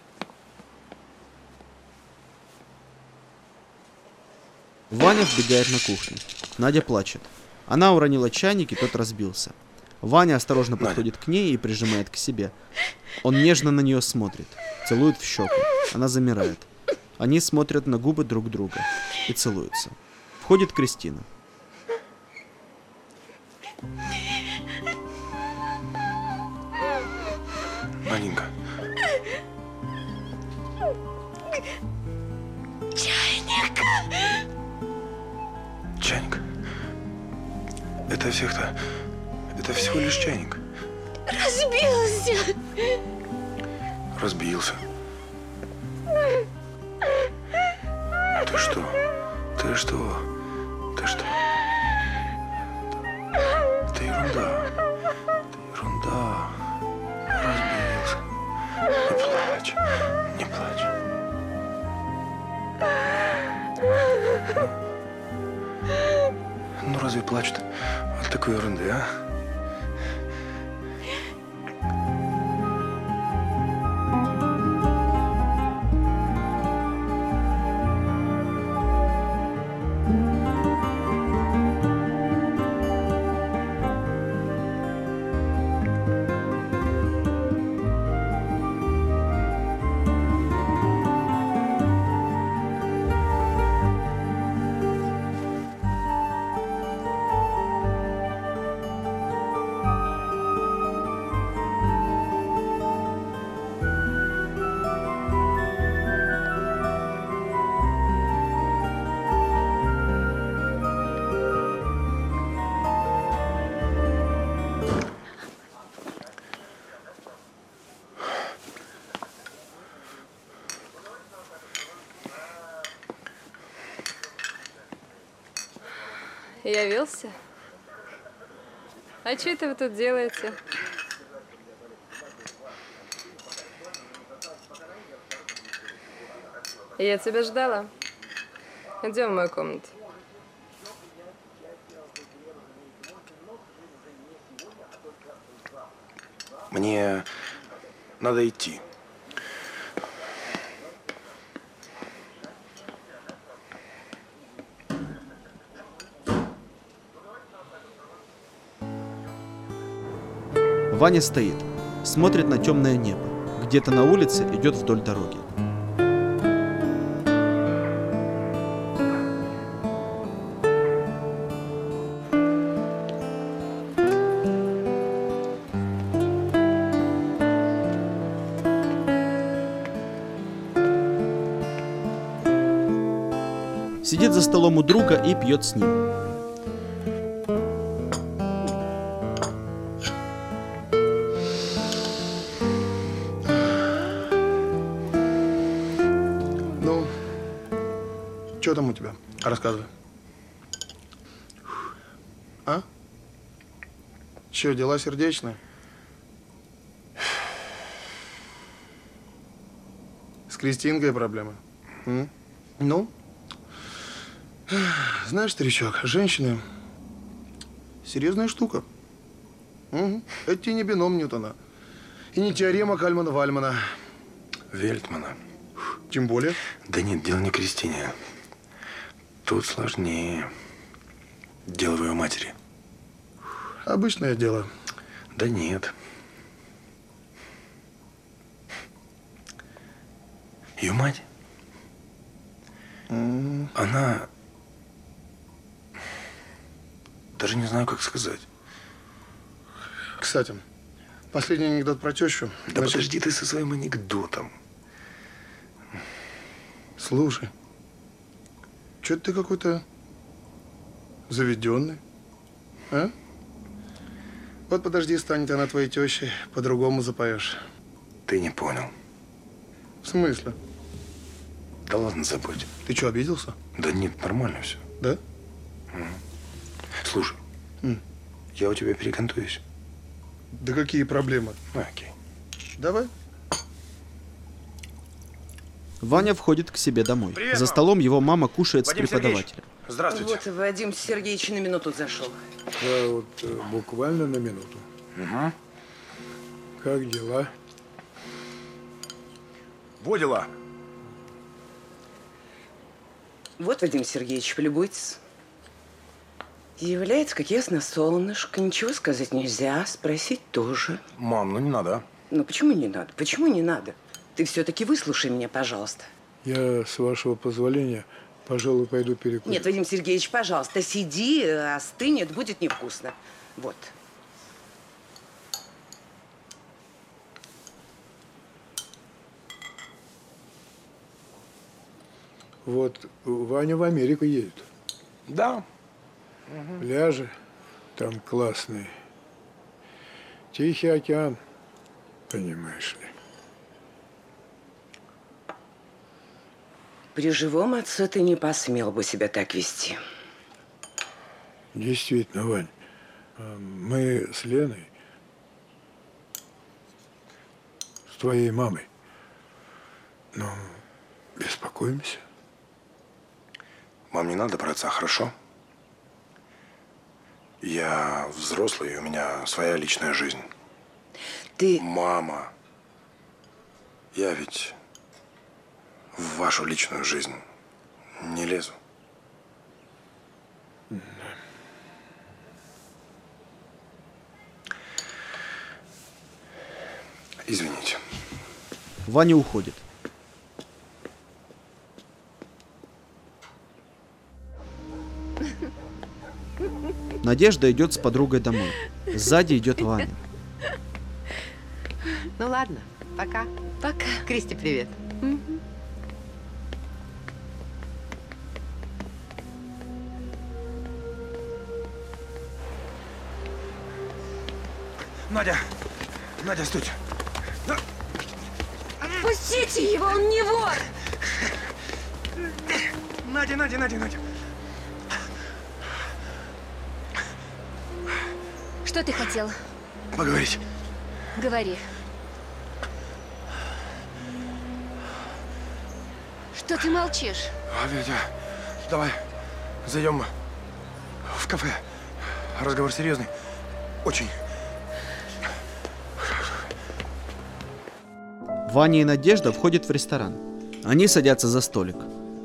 Speaker 1: Ваня вбегает на кухню. Надя плачет. Она уронила чайник, и тот разбился. Ваня осторожно подходит к ней и прижимает к себе. Он нежно на нее смотрит, целует в щеку. Она замирает. Они смотрят на губы друг друга и целуются. Входит Кристина.
Speaker 2: Наденька.
Speaker 5: Чайник.
Speaker 2: Чайник. Это всех-то... Это всего лишь чайник.
Speaker 5: Разбился.
Speaker 2: Разбился. Ты что? Ты что? Ты что? Это ерунда. Это ерунда. Разбился. Не плачь. Не плачь. Ну разве плачут от такой ерунды, а?
Speaker 6: Явился? А что это вы тут делаете? Я тебя ждала. Идем в мою комнату.
Speaker 2: Мне надо идти.
Speaker 1: Ваня стоит, смотрит на темное небо. Где-то на улице идет вдоль дороги. Сидит за столом у друга и пьет с ним.
Speaker 4: Ну, что там у тебя? Рассказывай. А? Че, дела сердечные? С Кристинкой проблемы? М? Ну? Знаешь, старичок, женщины – серьезная штука. Угу. Это тебе не бином Ньютона. И не теорема Кальмана-Вальмана.
Speaker 2: Вельтмана.
Speaker 4: Тем более.
Speaker 2: Да нет, дело не в Кристине. Тут сложнее. Дело в ее матери.
Speaker 4: Обычное дело.
Speaker 2: Да нет. Ее мать,
Speaker 4: Mm.
Speaker 2: она… Даже не знаю, как сказать.
Speaker 4: Кстати, последний анекдот про тещу.
Speaker 2: Да
Speaker 4: Значит,
Speaker 2: подожди ты со своим анекдотом.
Speaker 4: Слушай, что ты какой-то заведенный, а? Вот подожди, станет она твоей тещей, по-другому запоешь.
Speaker 2: Ты не понял.
Speaker 4: В смысле?
Speaker 2: Да ладно, забудь.
Speaker 4: Ты что, обиделся?
Speaker 2: Да нет, нормально все.
Speaker 4: Да?
Speaker 2: Угу. Слушай,
Speaker 4: М.
Speaker 2: я у тебя перекантуюсь.
Speaker 4: Да какие проблемы?
Speaker 2: Ну, окей.
Speaker 4: Давай.
Speaker 1: Ваня входит к себе домой.
Speaker 7: Привет,
Speaker 1: За
Speaker 7: мам.
Speaker 1: столом его мама кушает
Speaker 7: Вадим
Speaker 1: с преподавателем.
Speaker 7: Здравствуйте. Вот Вадим Сергеевич на минуту зашел.
Speaker 10: Да, вот э, буквально на минуту.
Speaker 2: Угу.
Speaker 10: Как дела?
Speaker 2: Во дела.
Speaker 7: Вот, Вадим Сергеевич, полюбуйтесь. Является, как ясно, солнышко. Ничего сказать нельзя, спросить тоже.
Speaker 2: Мам, ну не надо, а?
Speaker 7: Ну почему не надо? Почему не надо? Ты все-таки выслушай меня, пожалуйста.
Speaker 10: Я, с вашего позволения, пожалуй, пойду перекурю.
Speaker 7: Нет, Вадим Сергеевич, пожалуйста, сиди, остынет, будет невкусно. Вот.
Speaker 10: Вот Ваня в Америку едет.
Speaker 2: Да.
Speaker 10: Пляжи там классные. Тихий океан, понимаешь ли.
Speaker 7: При живом отце ты не посмел бы себя так вести.
Speaker 10: Действительно, Вань, мы с Леной, с твоей мамой, ну, беспокоимся.
Speaker 2: Мам, не надо про отца, хорошо? Я взрослый, и у меня своя личная жизнь.
Speaker 7: Ты…
Speaker 2: Мама, я ведь в вашу личную жизнь не лезу. Извините.
Speaker 1: Ваня уходит. Надежда идет с подругой домой. Сзади идет Ваня.
Speaker 9: Ну ладно, пока.
Speaker 5: Пока.
Speaker 9: Кристи, привет.
Speaker 2: Надя! Надя, стойте!
Speaker 5: Отпустите его, он не вор!
Speaker 2: Надя, Надя, Надя, Надя!
Speaker 5: Что ты хотел?
Speaker 2: Поговорить.
Speaker 5: Говори. Что ты молчишь?
Speaker 2: А, Витя, давай зайдем в кафе. Разговор серьезный. Очень.
Speaker 1: Ваня и Надежда входят в ресторан. Они садятся за столик.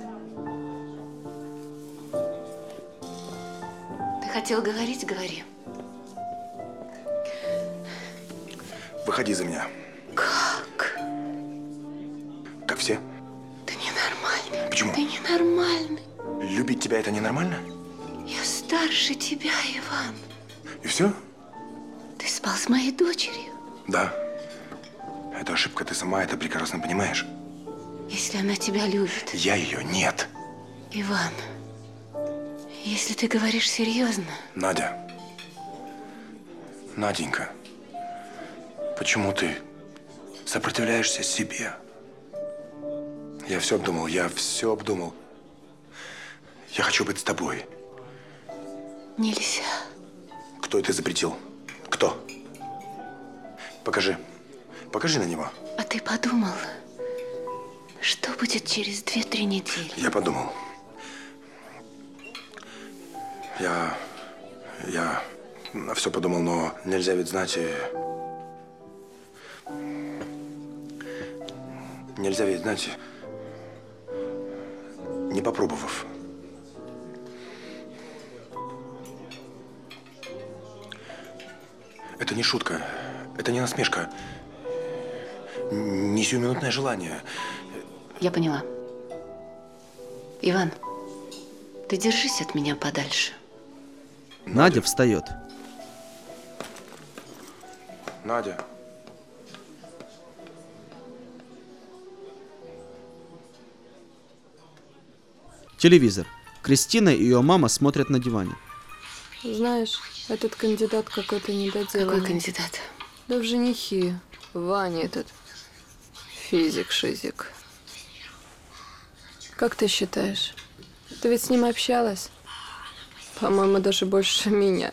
Speaker 5: Ты хотел говорить? Говори.
Speaker 2: Выходи за меня.
Speaker 5: Как?
Speaker 2: Как все.
Speaker 5: Ты ненормальный.
Speaker 2: Почему?
Speaker 5: Ты ненормальный.
Speaker 2: Любить тебя это ненормально?
Speaker 5: Я старше тебя, Иван.
Speaker 2: И все?
Speaker 5: Ты спал с моей дочерью.
Speaker 2: Да. Это ошибка, ты сама это прекрасно понимаешь.
Speaker 5: Если она тебя любит.
Speaker 2: Я ее нет.
Speaker 5: Иван, если ты говоришь серьезно.
Speaker 2: Надя. Наденька. Почему ты сопротивляешься себе? Я все обдумал, я все обдумал. Я хочу быть с тобой.
Speaker 5: Нельзя.
Speaker 2: Кто это запретил? Кто? Покажи. Покажи на него.
Speaker 5: А ты подумал, что будет через две-три недели?
Speaker 2: Я подумал. Я... Я все подумал, но нельзя ведь знать и... Нельзя ведь знать, не попробовав. Это не шутка, это не насмешка, не сиюминутное желание.
Speaker 5: Я поняла. Иван, ты держись от меня подальше.
Speaker 1: Надя встает.
Speaker 2: Надя.
Speaker 1: Телевизор. Кристина и ее мама смотрят на диване.
Speaker 6: Знаешь, этот кандидат какой-то недоделанный.
Speaker 5: Какой кандидат?
Speaker 6: Да в женихи. Ваня этот. Физик-шизик. Как ты считаешь? Ты ведь с ним общалась? По-моему, даже больше меня.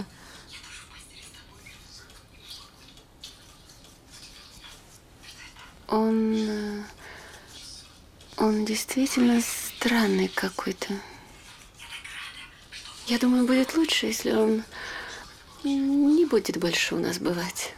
Speaker 5: Он... Он действительно странный какой-то. Я думаю, будет лучше, если он не будет больше у нас бывать.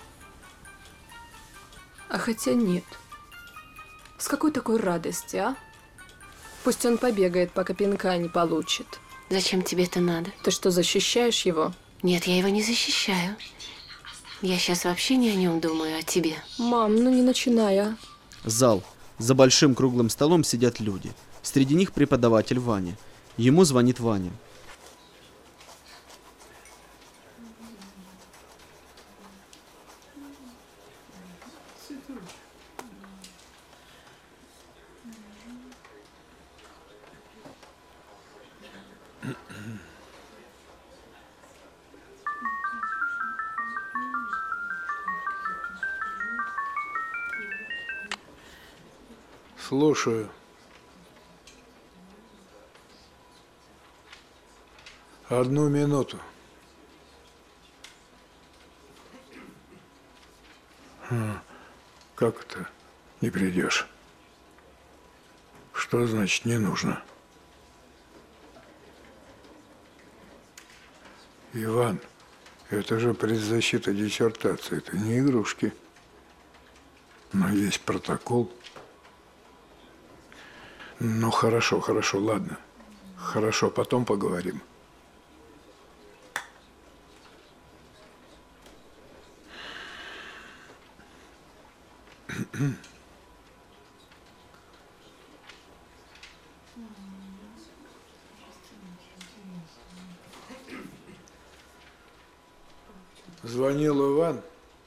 Speaker 6: А хотя нет. С какой такой радости, а? Пусть он побегает, пока пинка не получит.
Speaker 5: Зачем тебе это надо?
Speaker 6: Ты что, защищаешь его?
Speaker 5: Нет, я его не защищаю. Я сейчас вообще не о нем думаю, а о тебе.
Speaker 6: Мам, ну не начинай, а.
Speaker 1: Зал. За большим круглым столом сидят люди. Среди них преподаватель Ваня. Ему звонит Ваня.
Speaker 10: Слушаю. Одну минуту. Хм. Как это не придешь? Что значит не нужно? Иван, это же предзащита диссертации, это не игрушки. Но есть протокол. Ну, хорошо, хорошо, ладно. Хорошо, потом поговорим. Звонил Иван.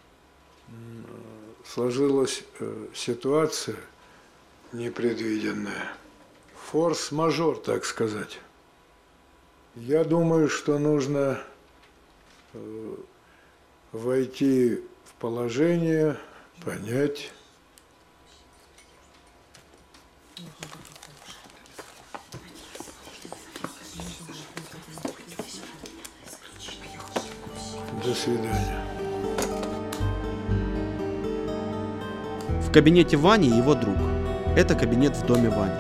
Speaker 10: Сложилась э, ситуация непредвиденная. Форс-мажор, так сказать. Я думаю, что нужно э, войти в положение, понять. До свидания.
Speaker 1: В кабинете Вани его друг. Это кабинет в доме Вани.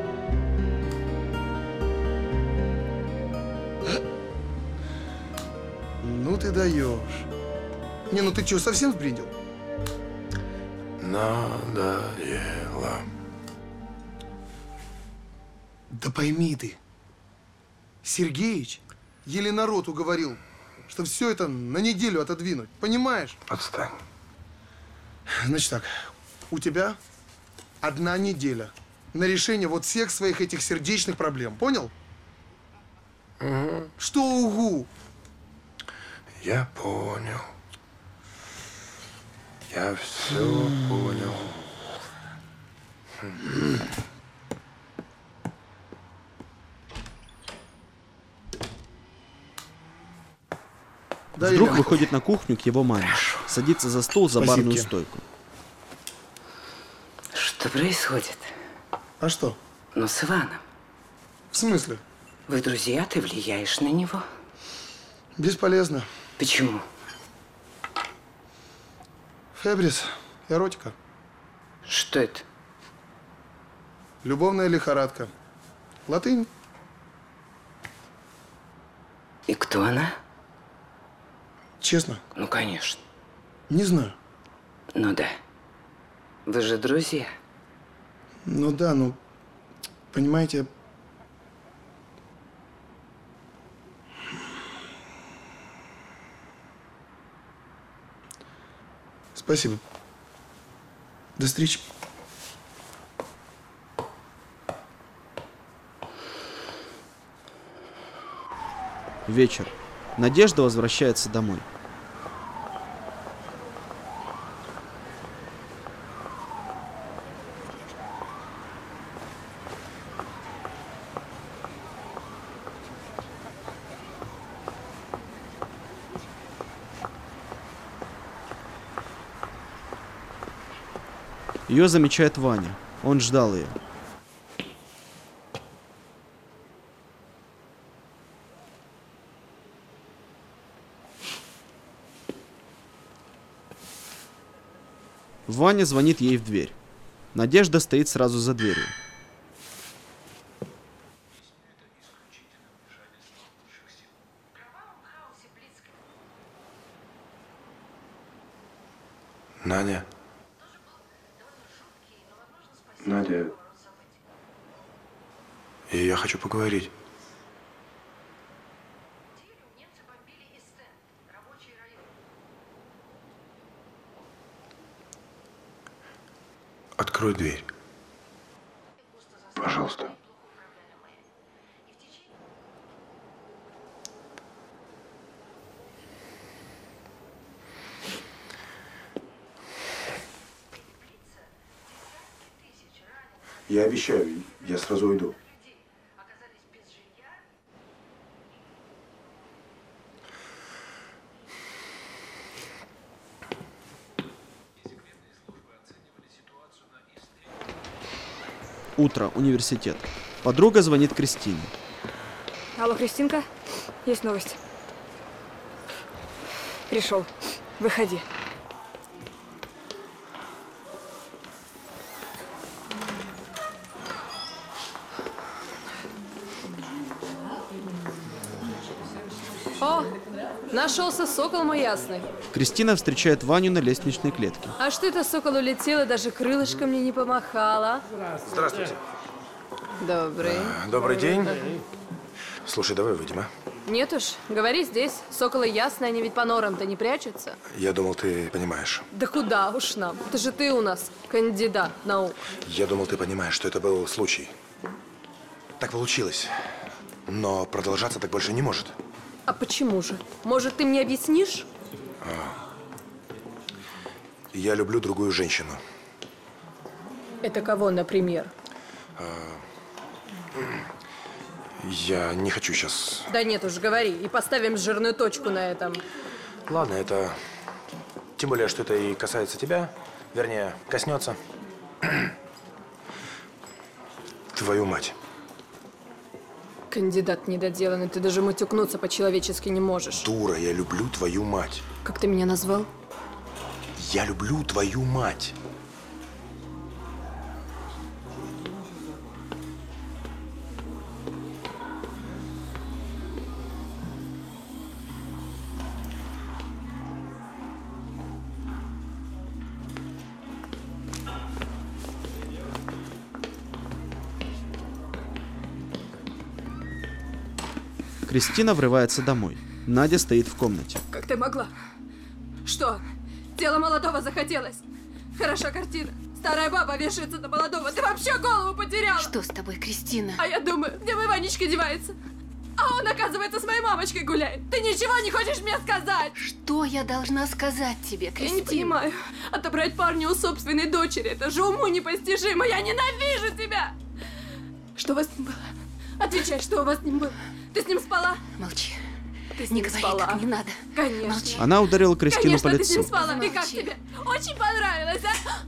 Speaker 4: Ну ты даешь. Не, ну ты что, совсем сбрендил?
Speaker 10: Надоело.
Speaker 4: Да пойми ты, Сергеич еле народ уговорил, что все это на неделю отодвинуть. Понимаешь?
Speaker 10: Отстань.
Speaker 4: Значит так, у тебя одна неделя на решение вот всех своих этих сердечных проблем. Понял?
Speaker 10: Угу.
Speaker 4: Что угу?
Speaker 10: Я понял. Я все понял.
Speaker 4: Да,
Speaker 1: Вдруг
Speaker 4: Илья.
Speaker 1: выходит на кухню к его маме. Садится за стол за
Speaker 4: Спасибо.
Speaker 1: барную стойку.
Speaker 7: Что происходит?
Speaker 4: А что?
Speaker 7: Ну, с Иваном.
Speaker 4: В смысле?
Speaker 7: Вы друзья, ты влияешь на него.
Speaker 4: Бесполезно.
Speaker 7: Почему?
Speaker 4: Фебрис, эротика.
Speaker 7: Что это?
Speaker 4: Любовная лихорадка. Латынь.
Speaker 7: И кто она?
Speaker 4: Честно?
Speaker 7: Ну, конечно.
Speaker 4: Не знаю.
Speaker 7: Ну да. Вы же друзья.
Speaker 4: Ну да, ну, понимаете, спасибо. До встречи.
Speaker 1: Вечер. Надежда возвращается домой. Ее замечает Ваня. Он ждал ее. Ваня звонит ей в дверь. Надежда стоит сразу за дверью.
Speaker 10: Надя. Надя. И я хочу поговорить. Открой дверь. Пожалуйста. Я обещаю, я сразу уйду.
Speaker 1: Утро, университет. Подруга звонит Кристине.
Speaker 3: Алло, Кристинка, есть новость. Пришел. Выходи.
Speaker 6: О, нашелся сокол мой ясный.
Speaker 1: Кристина встречает Ваню на лестничной клетке.
Speaker 6: А что это сокол улетел и даже крылышком мне не помахала?
Speaker 2: Здравствуйте.
Speaker 6: Добрый.
Speaker 2: Добрый день. Слушай, давай выйдем, а?
Speaker 6: Нет уж, говори здесь. Соколы ясные, они ведь по норам-то не прячутся.
Speaker 2: Я думал, ты понимаешь.
Speaker 6: Да куда уж нам? Это же ты у нас кандидат наук.
Speaker 2: Я думал, ты понимаешь, что это был случай. Так получилось. Но продолжаться так больше не может.
Speaker 6: А почему же? Может, ты мне объяснишь?
Speaker 2: Я люблю другую женщину.
Speaker 6: Это кого, например?
Speaker 2: Я не хочу сейчас...
Speaker 6: Да нет уж, говори, и поставим жирную точку на этом.
Speaker 2: Ладно, это... Тем более, что это и касается тебя. Вернее, коснется. Твою мать.
Speaker 6: Кандидат недоделанный, ты даже матюкнуться по-человечески не можешь.
Speaker 2: Дура, я люблю твою мать.
Speaker 6: Как ты меня назвал?
Speaker 2: Я люблю твою мать.
Speaker 1: Кристина врывается домой. Надя стоит в комнате.
Speaker 6: Как ты могла? Что? Тело молодого захотелось? Хороша картина. Старая баба вешается на молодого. Ты вообще голову потеряла?
Speaker 5: Что с тобой, Кристина?
Speaker 6: А я думаю, где мой Ванечка девается? А он, оказывается, с моей мамочкой гуляет. Ты ничего не хочешь мне сказать?
Speaker 5: Что я должна сказать тебе, Кристина?
Speaker 6: Я не понимаю. Отобрать парня у собственной дочери, это же уму непостижимо. Я ненавижу тебя! Что у вас с ним было? Отвечай, что у вас с ним было? Ты с ним спала?
Speaker 5: Молчи.
Speaker 6: Ты с
Speaker 5: не
Speaker 6: ним
Speaker 5: говори
Speaker 6: спала?
Speaker 5: так, не надо.
Speaker 6: Конечно.
Speaker 5: Молчи.
Speaker 1: Она ударила Кристину
Speaker 6: Конечно,
Speaker 1: по
Speaker 6: ты с ним
Speaker 1: лицу.
Speaker 6: спала.
Speaker 5: Замолчи.
Speaker 6: И как тебе? Очень понравилось, а?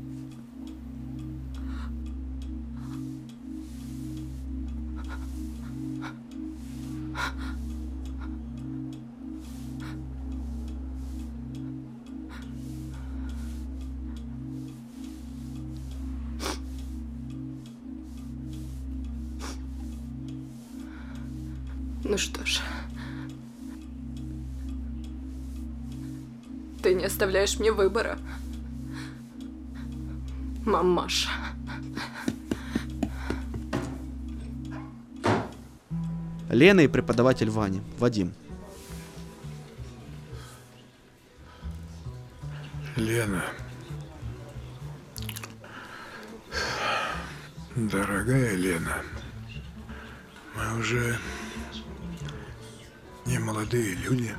Speaker 6: Ну что ж, ты не оставляешь мне выбора, мамаша.
Speaker 1: Лена и преподаватель Вани, Вадим.
Speaker 10: Лена, дорогая Лена, мы уже не молодые люди,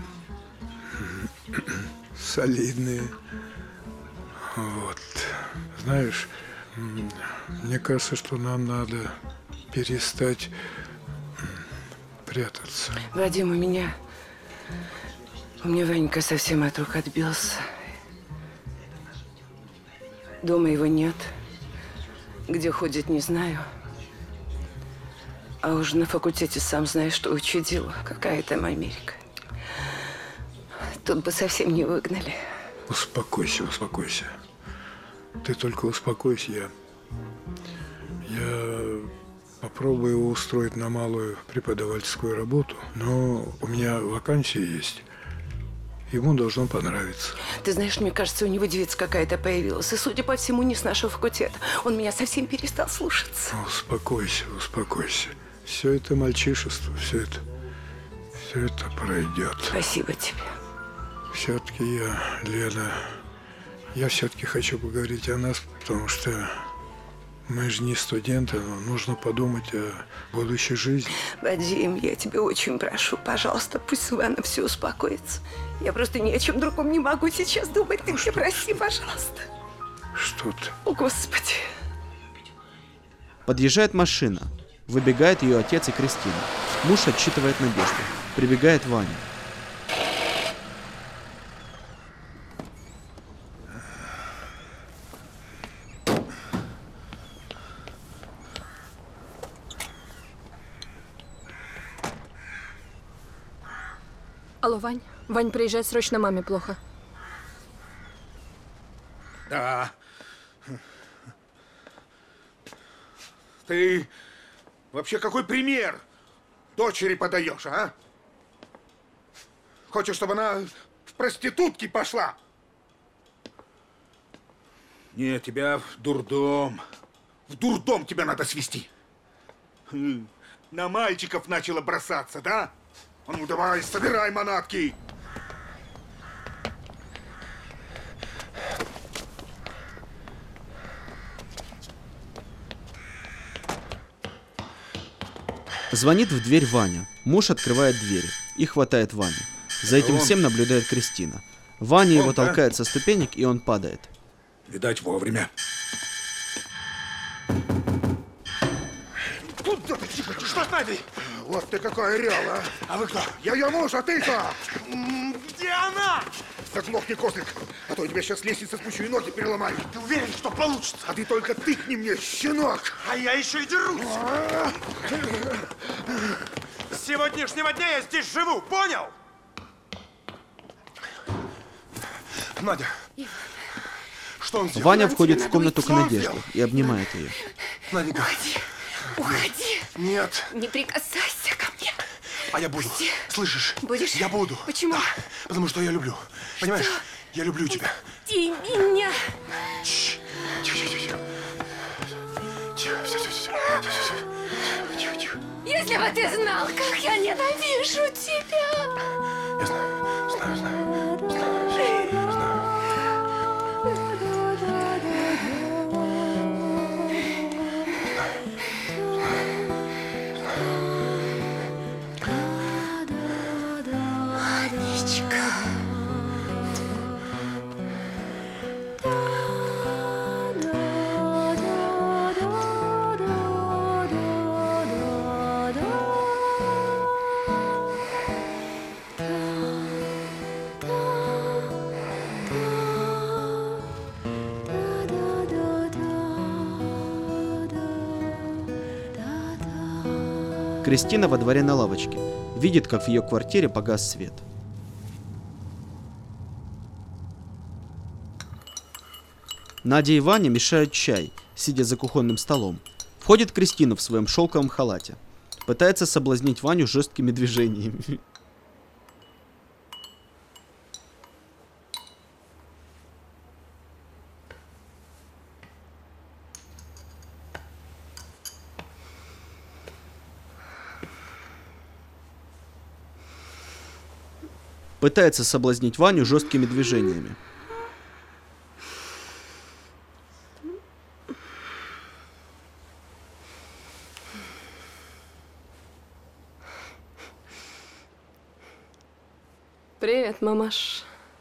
Speaker 10: солидные. Вот. Знаешь, мне кажется, что нам надо перестать прятаться.
Speaker 7: Вадим, у меня... У меня Ванька совсем от рук отбился. Дома его нет. Где ходит, не знаю. А уже на факультете сам знаешь, что учудил. Какая там Америка. Тут бы совсем не выгнали.
Speaker 10: Успокойся, успокойся. Ты только успокойся, я... Я попробую его устроить на малую преподавательскую работу, но у меня вакансия есть. Ему должно понравиться.
Speaker 7: Ты знаешь, мне кажется, у него девица какая-то появилась. И, судя по всему, не с нашего факультета. Он меня совсем перестал слушаться.
Speaker 10: Успокойся, успокойся. Все это мальчишество, все это... Все это пройдет.
Speaker 7: Спасибо тебе.
Speaker 10: Все-таки я, Лена, я все-таки хочу поговорить о нас, потому что мы же не студенты, но нужно подумать о будущей жизни.
Speaker 7: Вадим, я тебя очень прошу, пожалуйста, пусть Ивана все успокоится. Я просто ни о чем другом не могу сейчас думать. Ты меня прости, пожалуйста.
Speaker 10: Что ты?
Speaker 7: О, Господи.
Speaker 1: Подъезжает машина. Выбегает ее отец и Кристина. Муж отчитывает Надежду. Прибегает Ваня.
Speaker 6: Алло, Вань. Вань, приезжай срочно, маме плохо.
Speaker 11: Да. Ты вообще какой пример дочери подаешь, а? Хочешь, чтобы она в проститутки пошла? Нет, тебя в дурдом. В дурдом тебя надо свести. На мальчиков начала бросаться, да? А ну давай, собирай манатки.
Speaker 1: Звонит в дверь Ваня. Муж открывает дверь и хватает Ваню. За этим всем наблюдает Кристина. Ваня его толкает со ступенек, и он падает.
Speaker 11: Видать, вовремя. Куда ты? Тихо, что с Надей? Вот ты какая орела, а? А вы кто? Я ее муж, а ты кто? Где она? Заглохни, козлик, а то я тебя сейчас с лестницы спущу и ноги переломаю. Ты уверен, что получится? А ты только тыкни мне, щенок! А я еще и дерусь!
Speaker 14: С сегодняшнего дня я здесь живу, понял?
Speaker 2: Надя, что он сделал?
Speaker 1: Ваня входит в комнату к Надежде и обнимает ее.
Speaker 2: Наденька.
Speaker 7: Уходи.
Speaker 2: Нет.
Speaker 7: Не прикасайся ко мне.
Speaker 2: А я буду.
Speaker 7: Пусти.
Speaker 2: Слышишь?
Speaker 7: Будешь?
Speaker 2: Я буду.
Speaker 7: Почему?
Speaker 2: Да, потому что я люблю. Понимаешь? Я люблю тебя.
Speaker 7: Пусти меня.
Speaker 2: Тише, тише, тише. Тихо, все, все, все. Тихо, тихо.
Speaker 7: Если бы ты знал, как я ненавижу тебя.
Speaker 2: Я знаю, знаю, знаю. Знаю, знаю.
Speaker 1: Кристина во дворе на лавочке. Видит, как в ее квартире погас свет. Надя и Ваня мешают чай, сидя за кухонным столом. Входит Кристина в своем шелковом халате. Пытается соблазнить Ваню жесткими движениями. Пытается соблазнить Ваню жесткими движениями.
Speaker 6: Привет, мамаш.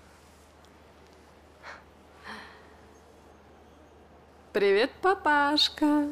Speaker 6: Привет, папашка.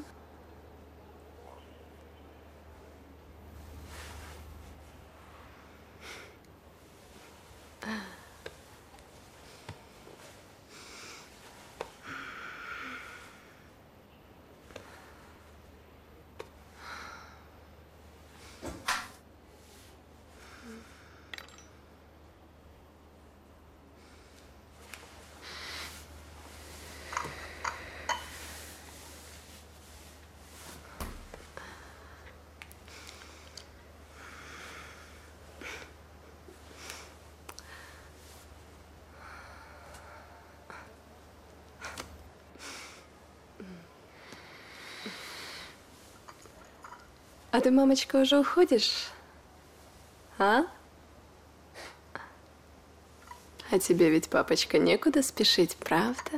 Speaker 6: А ты, мамочка, уже уходишь? А? А тебе ведь, папочка, некуда спешить, правда?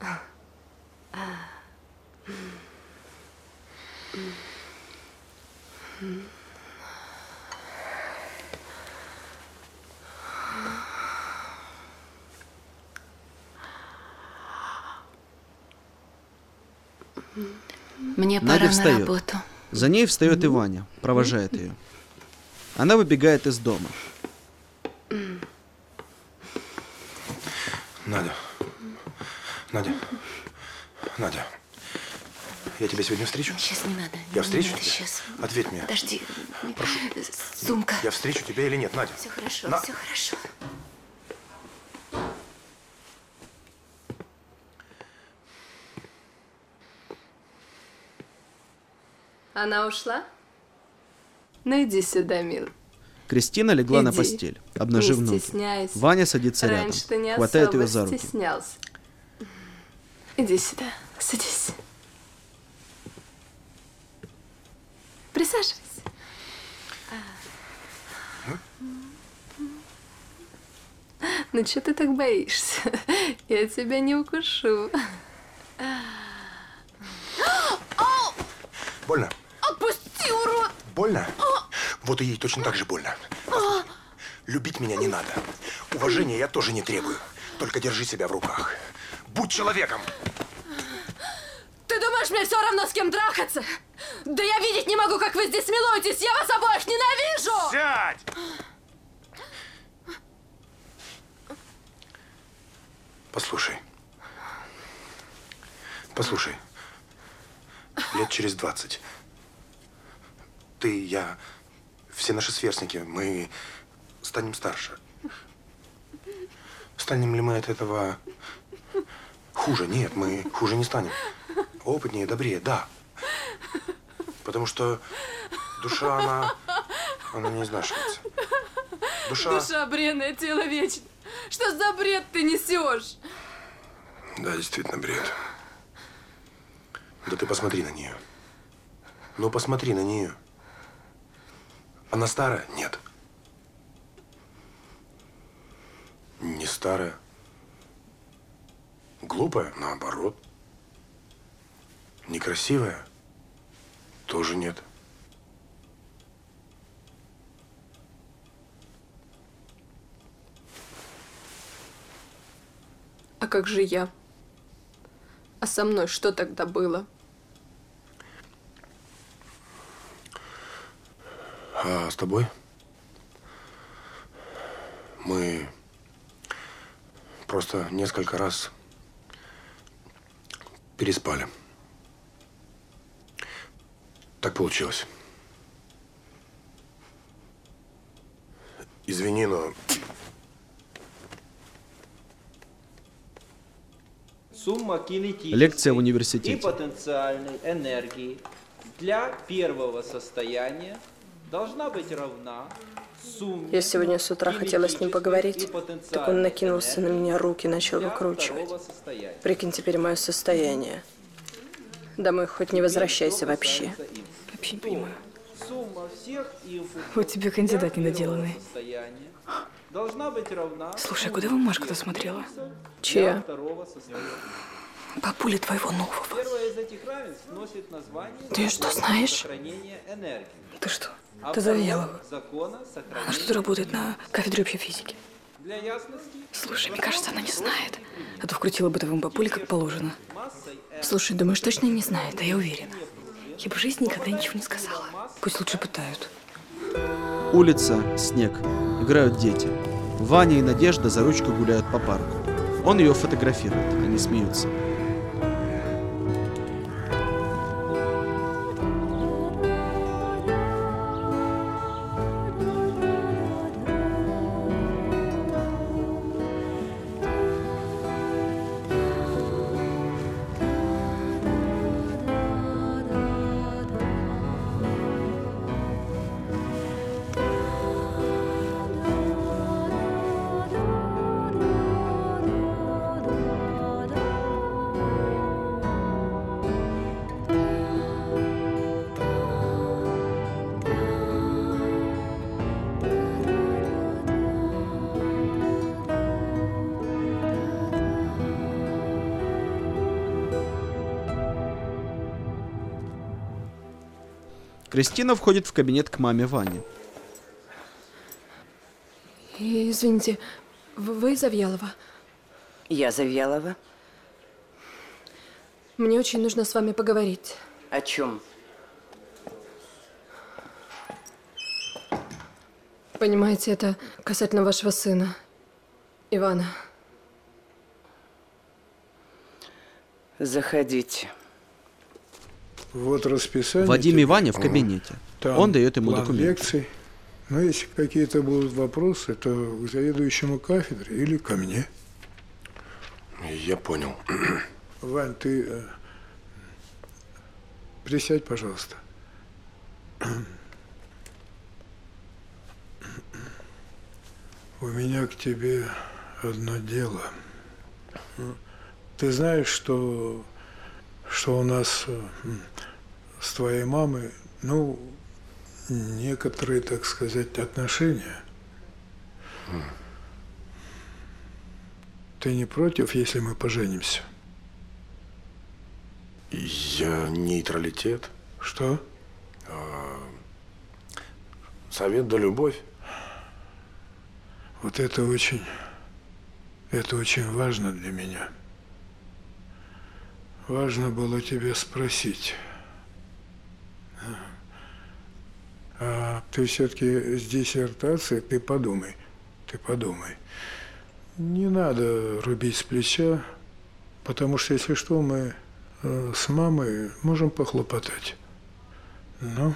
Speaker 5: Мне
Speaker 1: Надя
Speaker 5: пора на
Speaker 1: встает.
Speaker 5: работу.
Speaker 1: За ней встает и Ваня, провожает ее. Она выбегает из дома.
Speaker 2: Надя. Надя. Надя. Я тебя сегодня встречу?
Speaker 5: Сейчас не надо.
Speaker 2: Я
Speaker 5: не
Speaker 2: встречу
Speaker 5: надо,
Speaker 2: тебя?
Speaker 5: Сейчас.
Speaker 2: Ответь мне.
Speaker 5: Подожди.
Speaker 2: Прошу.
Speaker 5: Сумка.
Speaker 2: Я встречу тебя или нет, Надя?
Speaker 5: Все хорошо,
Speaker 2: На-
Speaker 5: все хорошо.
Speaker 6: Она ушла? Ну иди сюда, мил.
Speaker 1: Кристина легла на
Speaker 6: Иди.
Speaker 1: постель, обнажив
Speaker 6: Не
Speaker 1: ноги.
Speaker 6: стесняйся.
Speaker 1: Ваня садится
Speaker 6: Раньше ты
Speaker 1: рядом,
Speaker 6: не
Speaker 1: хватает
Speaker 6: особо
Speaker 1: ее за руки.
Speaker 6: стеснялся. Иди сюда, садись. Присаживайся. Ну, что ты так боишься? Я тебя не укушу.
Speaker 2: Больно?
Speaker 6: Отпусти, урод!
Speaker 2: Больно? Вот и ей точно так же больно. Послушай, любить меня не надо. Уважения я тоже не требую. Только держи себя в руках. Будь человеком!
Speaker 6: Ты думаешь, мне все равно с кем трахаться? Да я видеть не могу, как вы здесь милуетесь! Я вас обоих ненавижу!
Speaker 2: Сядь! Послушай. Послушай. Лет через двадцать. Ты, я, все наши сверстники, мы станем старше. Станем ли мы от этого хуже? Нет, мы хуже не станем. Опытнее, добрее, да. Потому что душа, она, она не изнашивается. Душа...
Speaker 6: Душа бренная, тело вечно. Что за бред ты несешь?
Speaker 2: Да, действительно, бред. Да ты посмотри на нее. Ну, посмотри на нее. Она старая? Нет. Не старая. Глупая? Наоборот. Некрасивая? Тоже нет.
Speaker 6: А как же я? А со мной что тогда было?
Speaker 2: А с тобой? Мы просто несколько раз переспали. Так получилось. Извини, но...
Speaker 13: Сумма кинетической
Speaker 1: Лекция в
Speaker 13: и
Speaker 1: университете.
Speaker 13: потенциальной энергии для первого состояния должна быть равна сумме.
Speaker 3: Я сегодня с утра хотела с ним поговорить, так он накинулся на меня, руки начал выкручивать. Прикинь теперь мое состояние. Домой хоть не возвращайся вообще. Вообще не понимаю.
Speaker 13: Сумма всех импульсов
Speaker 3: Вот тебе кандидат недоделанный.
Speaker 13: должна быть равна.
Speaker 3: Слушай, куда бумажка-то смотрела? Чья?
Speaker 13: Второго состояния.
Speaker 3: Бабуля твоего нового.
Speaker 13: Первое из этих равенств носит название
Speaker 3: Ты что, знаешь?
Speaker 13: сохранения энергии.
Speaker 3: Ты что?
Speaker 13: А
Speaker 3: Ты Завьялова?
Speaker 13: закона сохранения.
Speaker 3: Она что-то работает на кафедре общей физики.
Speaker 13: Для ясности.
Speaker 3: Слушай, мне кажется, она не знает. А то вкрутила бы твоему бабуле как положено. Слушай, думаешь, точно не знает? А я уверена. Я бы в жизни никогда ничего не сказала. Пусть лучше пытают.
Speaker 1: Улица, снег. Играют дети. Ваня и Надежда за ручку гуляют по парку. Он ее фотографирует, они смеются. Кристина входит в кабинет к маме Вани.
Speaker 6: Извините, вы Завьялова?
Speaker 7: Я Завьялова.
Speaker 6: Мне очень нужно с вами поговорить.
Speaker 7: О чем?
Speaker 6: Понимаете, это касательно вашего сына, Ивана.
Speaker 7: Заходите.
Speaker 10: Вот расписание.
Speaker 1: Вадим и Ваня в кабинете.
Speaker 10: Там
Speaker 1: Он дает ему
Speaker 10: план
Speaker 1: документы.
Speaker 10: лекций. Но если какие-то будут вопросы, то к заведующему кафедры или ко мне.
Speaker 2: Я понял.
Speaker 10: Вань, ты э, присядь, пожалуйста. У меня к тебе одно дело. Ты знаешь, что, что у нас э, с твоей мамой, ну, некоторые, так сказать, отношения. Mm. Ты не против, если мы поженимся?
Speaker 2: Я нейтралитет.
Speaker 10: Что?
Speaker 2: А, совет да любовь.
Speaker 10: Вот это очень, это очень важно для меня. Важно было тебя спросить. А ты все-таки с диссертацией, ты подумай, ты подумай. Не надо рубить с плеча, потому что, если что, мы э, с мамой можем похлопотать. Ну,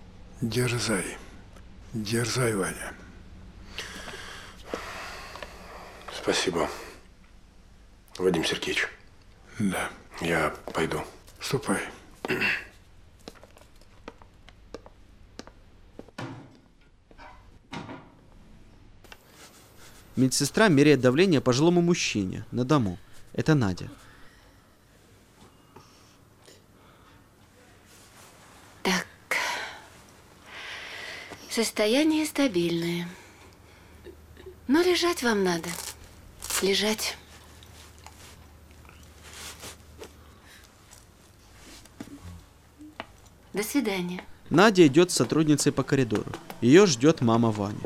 Speaker 10: дерзай, дерзай, Ваня.
Speaker 2: Спасибо, Вадим Сергеевич.
Speaker 10: Да.
Speaker 2: Я пойду.
Speaker 10: Ступай.
Speaker 1: Медсестра меряет давление пожилому мужчине на дому. Это Надя.
Speaker 5: Так. Состояние стабильное. Но лежать вам надо. Лежать. До свидания.
Speaker 1: Надя идет с сотрудницей по коридору. Ее ждет мама Вани.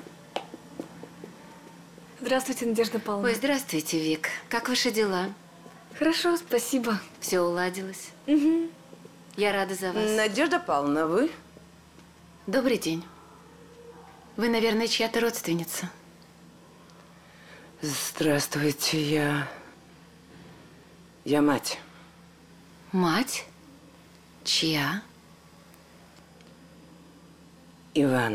Speaker 6: Здравствуйте, Надежда Павловна.
Speaker 5: Ой, здравствуйте, Вик. Как ваши дела?
Speaker 6: Хорошо, спасибо.
Speaker 5: Все уладилось?
Speaker 6: Угу.
Speaker 5: Я рада за вас.
Speaker 3: Надежда Павловна, вы?
Speaker 5: Добрый день. Вы, наверное, чья-то родственница.
Speaker 3: Здравствуйте, я... Я мать.
Speaker 5: Мать? Чья?
Speaker 3: Ивана.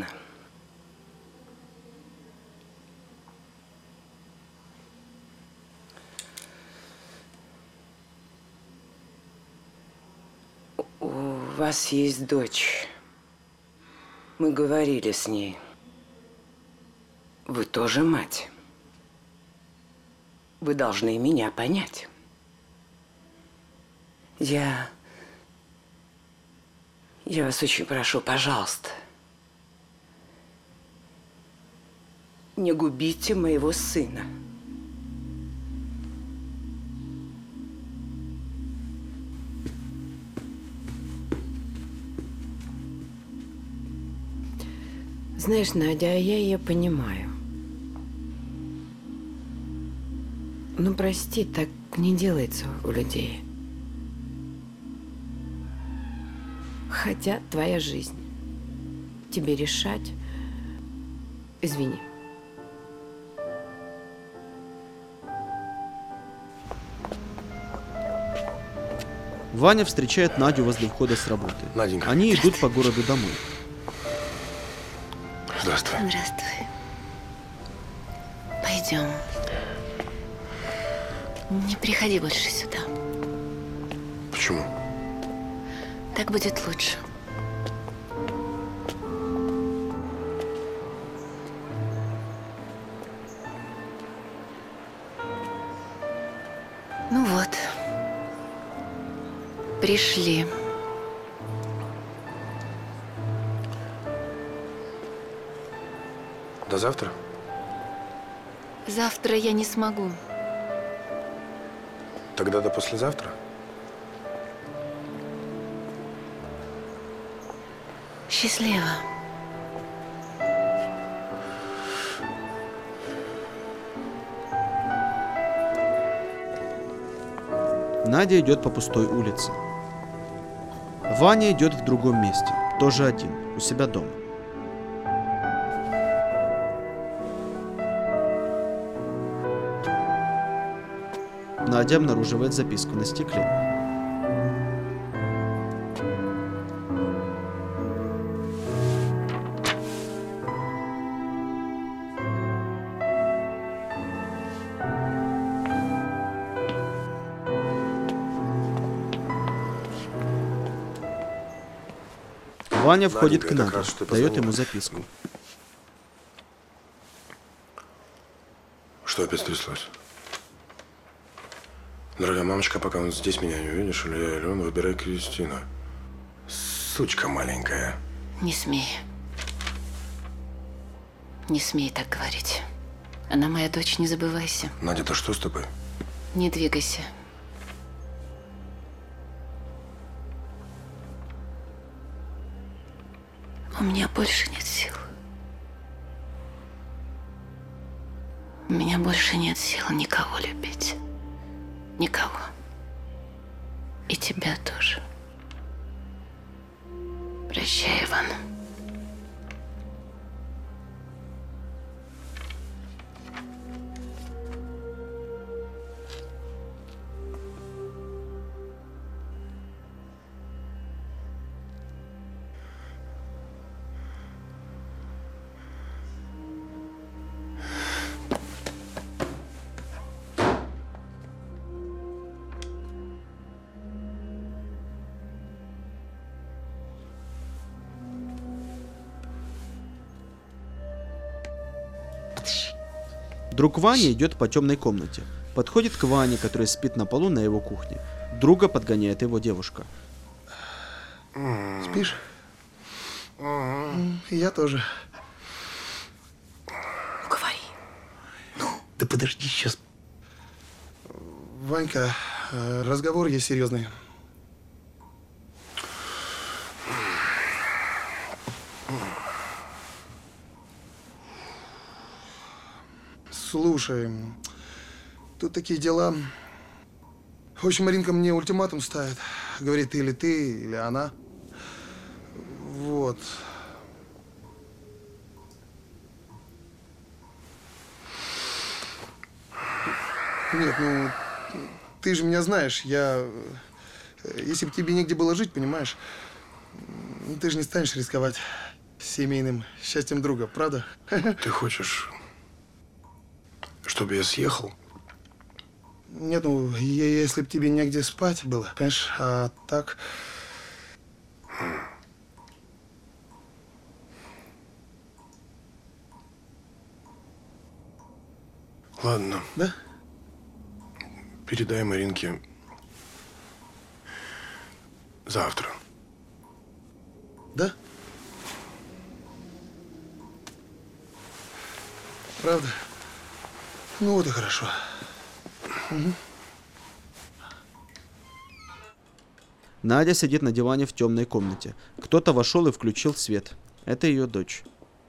Speaker 3: У вас есть дочь. Мы говорили с ней. Вы тоже мать. Вы должны меня понять. Я... Я вас очень прошу, пожалуйста, не губите моего сына. Знаешь, Надя, я ее понимаю. Ну, прости, так не делается у людей. Хотя твоя жизнь. Тебе решать. Извини.
Speaker 1: Ваня встречает Надю возле входа с работы.
Speaker 2: Наденька.
Speaker 1: Они идут по городу домой.
Speaker 2: Здравствуй.
Speaker 5: Здравствуй. Пойдем. Не приходи больше сюда.
Speaker 2: Почему?
Speaker 5: Так будет лучше. Ну вот. Пришли.
Speaker 2: До завтра?
Speaker 5: Завтра я не смогу.
Speaker 2: Тогда до послезавтра?
Speaker 5: Счастливо.
Speaker 1: Надя идет по пустой улице. Ваня идет в другом месте, тоже один, у себя дома. Надя обнаруживает записку на стекле. Ваня входит
Speaker 2: Наденька,
Speaker 1: к
Speaker 2: я так
Speaker 1: Наде,
Speaker 2: рад, что ты
Speaker 1: дает
Speaker 2: позвонила.
Speaker 1: ему записку.
Speaker 2: Что опять стряслось? Дорогая мамочка, пока он здесь меня не увидишь, или я, или он, выбирай Кристину. Сучка маленькая.
Speaker 5: Не смей. Не смей так говорить. Она моя дочь, не забывайся.
Speaker 2: Надя, да что с тобой?
Speaker 5: Не двигайся. У меня больше нет сил. У меня больше нет сил никого любить. Никого. И тебя тоже. Прощай, Иван.
Speaker 1: Друг Вани идет по темной комнате. Подходит к Ване, который спит на полу на его кухне. Друга подгоняет его девушка.
Speaker 4: Спишь? Я тоже.
Speaker 7: Ну, говори.
Speaker 4: Ну, да подожди сейчас. Ванька, разговор есть серьезный. Слушай, тут такие дела. В общем, Маринка мне ультиматум ставит. Говорит, или ты, или она. Вот. Нет, ну, ты же меня знаешь. Я... Если бы тебе негде было жить, понимаешь, ты же не станешь рисковать семейным счастьем друга, правда?
Speaker 2: Ты хочешь, чтобы я съехал?
Speaker 4: Нет, ну, если бы тебе негде спать было, понимаешь, а так...
Speaker 2: Ладно.
Speaker 4: Да?
Speaker 2: Передай Маринке завтра.
Speaker 4: Да? Правда? Ну вот и хорошо. Угу.
Speaker 1: Надя сидит на диване в темной комнате. Кто-то вошел и включил свет. Это ее дочь.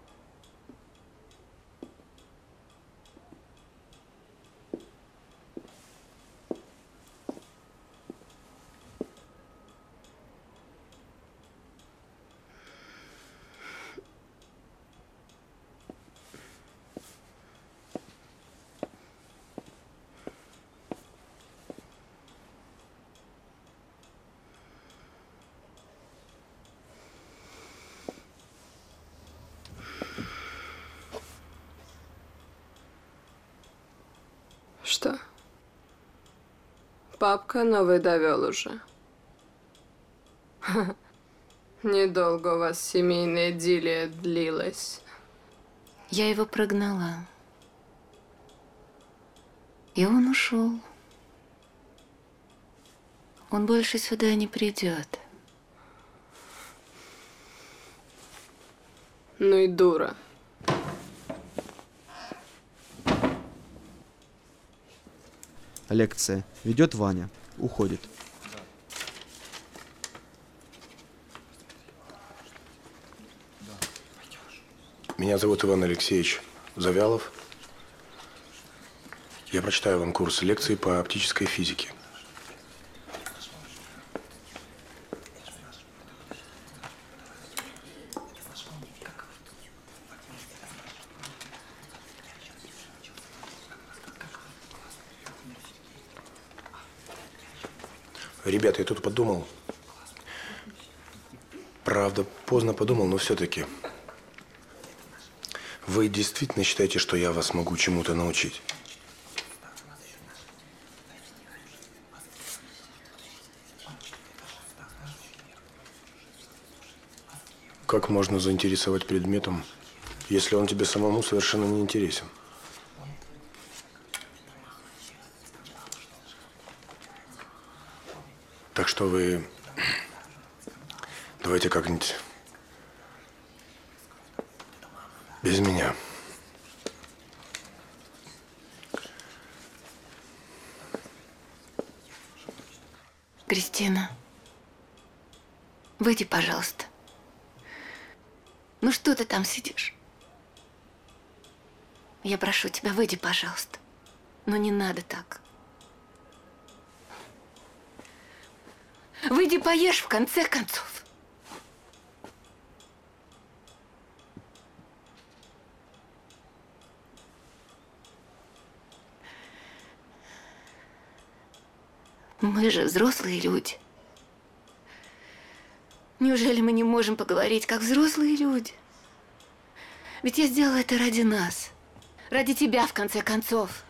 Speaker 3: Что? Папка новый довел уже. Недолго у вас семейная идиллия длилась.
Speaker 5: Я его прогнала. И он ушел. Он больше сюда не придет.
Speaker 3: Ну и дура.
Speaker 1: Лекция. Ведет Ваня. Уходит.
Speaker 2: Меня зовут Иван Алексеевич Завялов. Я прочитаю вам курс лекций по оптической физике. Ребята, я тут подумал. Правда, поздно подумал, но все-таки. Вы действительно считаете, что я вас могу чему-то научить? Как можно заинтересовать предметом, если он тебе самому совершенно не интересен? Так что вы давайте как-нибудь без меня.
Speaker 5: Кристина, выйди, пожалуйста. Ну что ты там сидишь? Я прошу тебя, выйди, пожалуйста. Но не надо так. Выйди, поешь, в конце концов. Мы же взрослые люди. Неужели мы не можем поговорить, как взрослые люди? Ведь я сделала это ради нас. Ради тебя, в конце концов.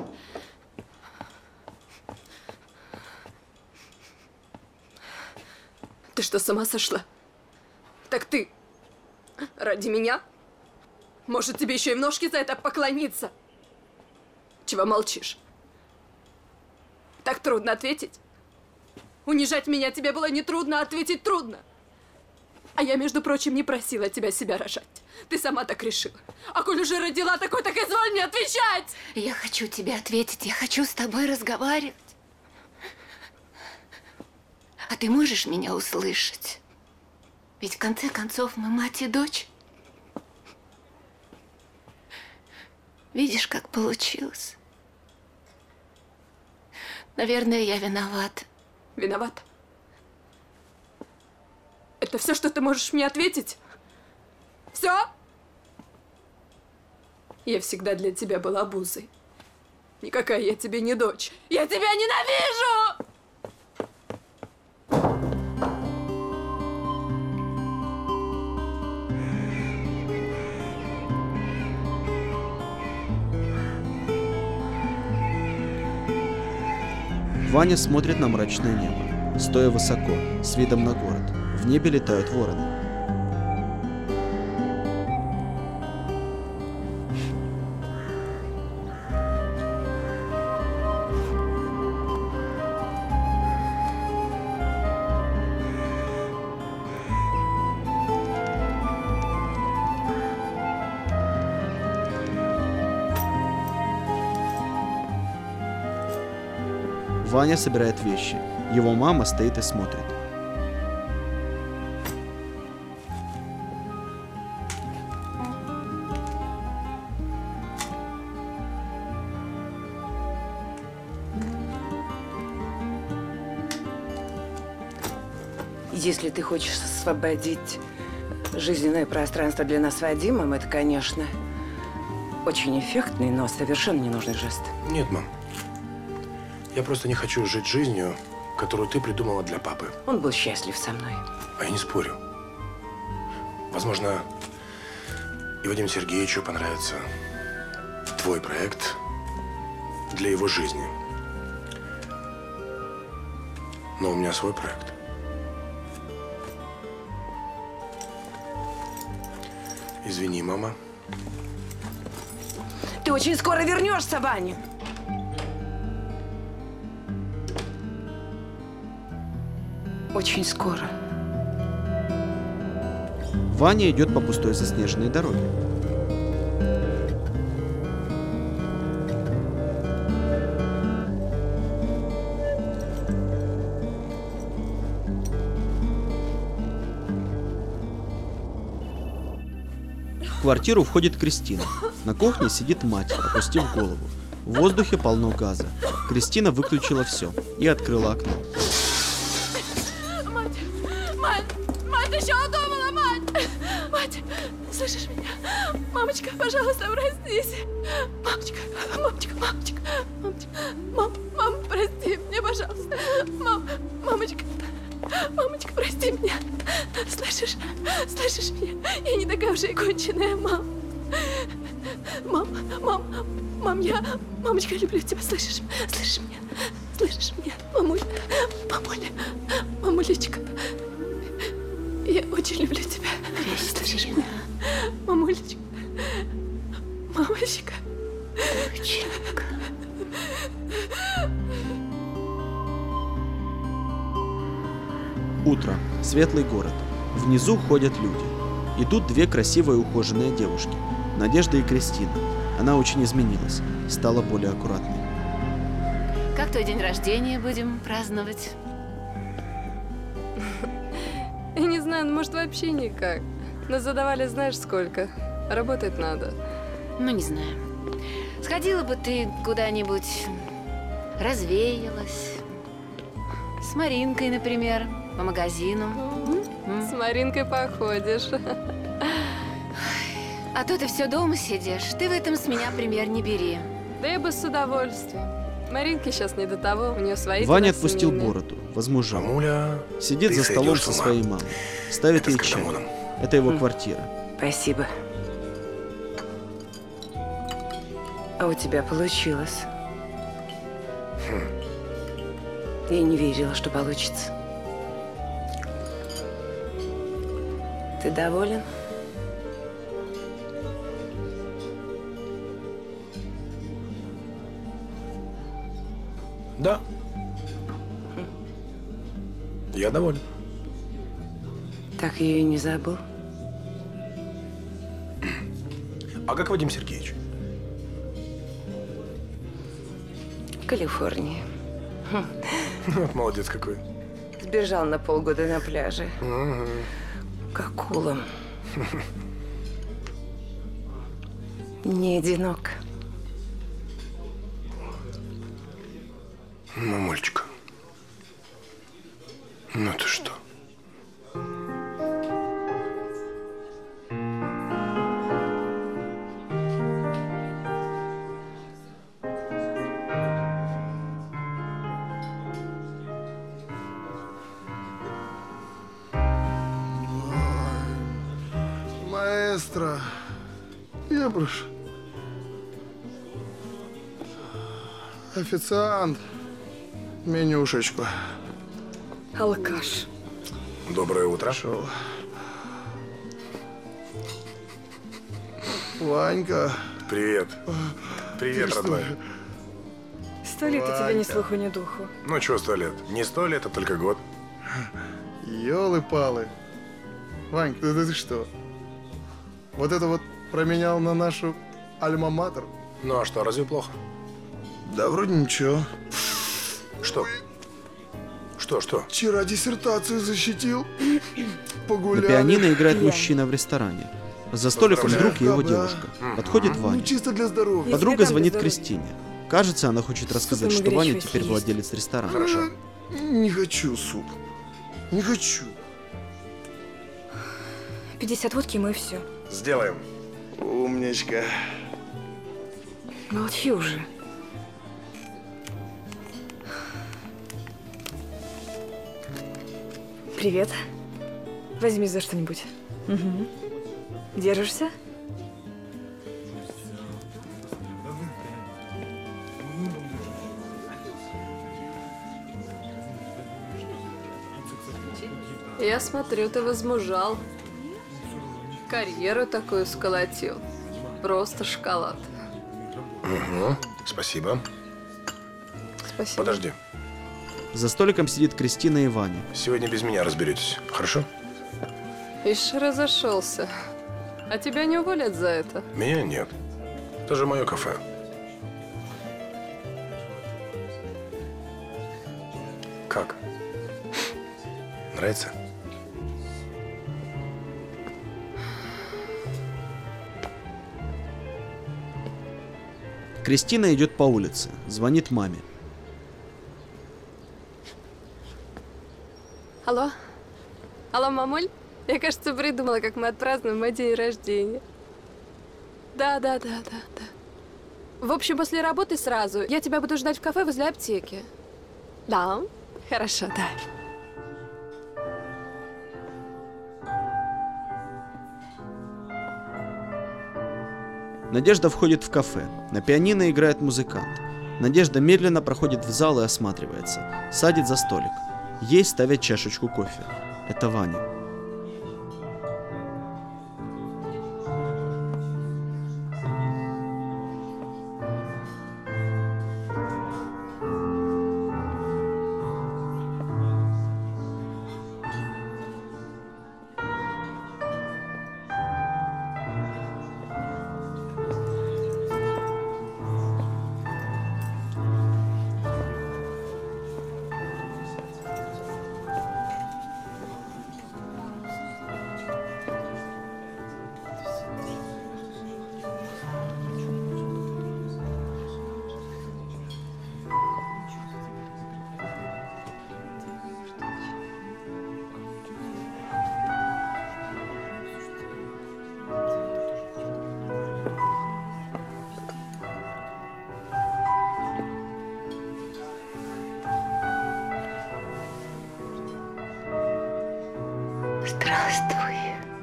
Speaker 3: Ты что, с ума сошла? Так ты ради меня? Может, тебе еще и в ножки за это поклониться?
Speaker 6: чего молчишь? Так трудно ответить? Унижать меня тебе было не трудно, а ответить трудно. А я, между прочим, не просила тебя себя рожать. Ты сама так решила. А коль уже родила такой, так изволь мне отвечать!
Speaker 5: Я хочу тебе ответить, я хочу с тобой разговаривать. А ты можешь меня услышать? Ведь в конце концов мы мать и дочь. Видишь, как получилось? Наверное, я виновата.
Speaker 6: Виновата? Это все, что ты можешь мне ответить? Все? Я всегда для тебя была обузой. Никакая я тебе не дочь. Я тебя ненавижу!
Speaker 1: Ваня смотрит на мрачное небо, стоя высоко, с видом на город. В небе летают вороны. Ваня собирает вещи. Его мама стоит и смотрит.
Speaker 7: Если ты хочешь освободить жизненное пространство для нас с Вадимом, это, конечно, очень эффектный, но совершенно ненужный жест.
Speaker 2: Нет, мам. Я просто не хочу жить жизнью, которую ты придумала для папы.
Speaker 7: Он был счастлив со мной.
Speaker 2: А я не спорю. Возможно, и Вадиму Сергеевичу понравится твой проект для его жизни. Но у меня свой проект. Извини, мама.
Speaker 7: Ты очень скоро вернешься, Ваня. Очень скоро.
Speaker 1: Ваня идет по пустой заснеженной дороге. В квартиру входит Кристина. На кухне сидит мать, опустив голову. В воздухе полно газа. Кристина выключила все и открыла окно.
Speaker 6: Мать! Мать! Мать, ты что удумала, мать? Мать, слышишь меня? Мамочка, пожалуйста, проснись. Мамочка, мамочка, мамочка, мамочка. Мам, мам, прости меня, пожалуйста. Мам, мамочка. Мамочка, прости меня. Слышишь? Слышишь меня? Я не такая уже и конченая, мам. Мам, мам, мам, я... Мамочка, я люблю тебя, слышишь? Слышишь меня? Слышишь меня? Мамуль, мамуля, мамулечка. Я очень люблю тебя. Слышишь меня? Мамулечка. Мамочка.
Speaker 5: Доченька.
Speaker 1: Утро. Светлый город. Внизу ходят люди. Идут две красивые ухоженные девушки. Надежда и Кристина. Она очень изменилась. Стала более аккуратной.
Speaker 5: Как твой день рождения будем праздновать?
Speaker 3: Я не знаю, может вообще никак. Нас задавали знаешь сколько. Работать надо.
Speaker 5: Ну, не знаю. Сходила бы ты куда-нибудь, развеялась. С Маринкой, например, по магазину.
Speaker 3: С Маринкой походишь.
Speaker 5: А то ты все дома сидишь. Ты в этом с меня пример не бери.
Speaker 3: Да я бы с удовольствием. Маринке сейчас не до того, у нее свои
Speaker 1: Ваня
Speaker 3: дела
Speaker 1: отпустил
Speaker 3: семейные.
Speaker 1: бороду, возмужал.
Speaker 2: Мамуля,
Speaker 1: Сидит
Speaker 2: ты
Speaker 1: за столом
Speaker 2: сойдешь
Speaker 1: со
Speaker 2: с ума.
Speaker 1: своей мамой. Ставит
Speaker 2: Это
Speaker 1: ей
Speaker 2: с
Speaker 1: чай.
Speaker 2: кардамоном.
Speaker 1: Это его
Speaker 7: М.
Speaker 1: квартира.
Speaker 7: Спасибо. А у тебя получилось. Я не верила, что получится. Ты доволен?
Speaker 2: Да. Я доволен.
Speaker 7: Так ее и не забыл.
Speaker 2: А как Вадим Сергеевич?
Speaker 7: В Калифорнии.
Speaker 2: Вот молодец какой.
Speaker 7: Сбежал на полгода на пляже.
Speaker 2: Угу.
Speaker 7: К акулам. Не одинок.
Speaker 2: Мамульчика. Ну ты что?
Speaker 4: Маэстро, я прошу. Официант, менюшечку.
Speaker 3: Алкаш.
Speaker 2: Доброе утро.
Speaker 4: Шел. Ванька.
Speaker 2: Привет. Привет,
Speaker 4: Ты
Speaker 2: родной.
Speaker 3: Сто лет у тебя ни слуху, ни духу.
Speaker 2: Ну, чего сто лет? Не сто лет, а только год.
Speaker 4: Ёлы-палы. Вань, ты, ты, ты что? Вот это вот променял на нашу альма-матер?
Speaker 2: Ну, а что, разве плохо?
Speaker 4: Да вроде ничего.
Speaker 2: Что? Что, что?
Speaker 4: Вчера диссертацию защитил.
Speaker 1: На
Speaker 4: Погуляли.
Speaker 1: пианино играет
Speaker 4: Я.
Speaker 1: мужчина в ресторане. За столиком друг и его девушка. Подходит
Speaker 4: Ну,
Speaker 1: Ваня.
Speaker 4: чисто для здоровья.
Speaker 1: Подруга звонит Кристине. Кажется, она хочет рассказать,
Speaker 4: Суп
Speaker 1: что
Speaker 4: ему
Speaker 1: Ваня
Speaker 4: горячего
Speaker 1: теперь
Speaker 4: есть.
Speaker 1: владелец ресторана.
Speaker 2: Хорошо.
Speaker 4: Не хочу суп. Не хочу.
Speaker 3: пятьдесят водки, и мы все.
Speaker 2: Сделаем.
Speaker 4: Умничка.
Speaker 3: Молчи уже. Привет. Возьми за что-нибудь. Угу. Держишься?
Speaker 6: Я смотрю, ты возмужал. Карьеру такую сколотил. Просто шоколад.
Speaker 2: Угу. Спасибо.
Speaker 6: Спасибо.
Speaker 2: Подожди.
Speaker 1: За столиком сидит Кристина и Ваня.
Speaker 2: Сегодня без меня разберетесь, хорошо?
Speaker 6: Ишь, разошелся. А тебя не уволят за это?
Speaker 2: Меня нет. Это же мое кафе. Как? Нравится?
Speaker 1: Кристина идет по улице, звонит маме.
Speaker 6: Алло? Алло, мамуль? Я, кажется, придумала, как мы отпразднуем мой день рождения. Да, да, да, да, да. В общем, после работы сразу. Я тебя буду ждать в кафе возле аптеки. Да? Хорошо, да.
Speaker 1: Надежда входит в кафе. На пианино играет музыкант. Надежда медленно проходит в зал и осматривается. Садит за столик. Ей ставят чашечку кофе. Это Ваня.
Speaker 7: Здравствуй.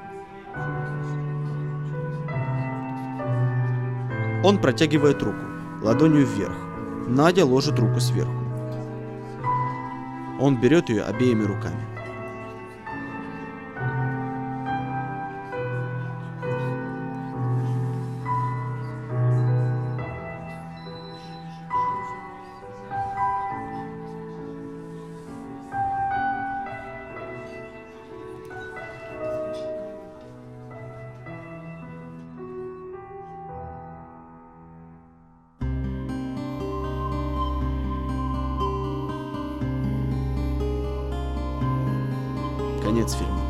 Speaker 1: Он протягивает руку, ладонью вверх. Надя ложит руку сверху. Он берет ее обеими руками. Конец фильма.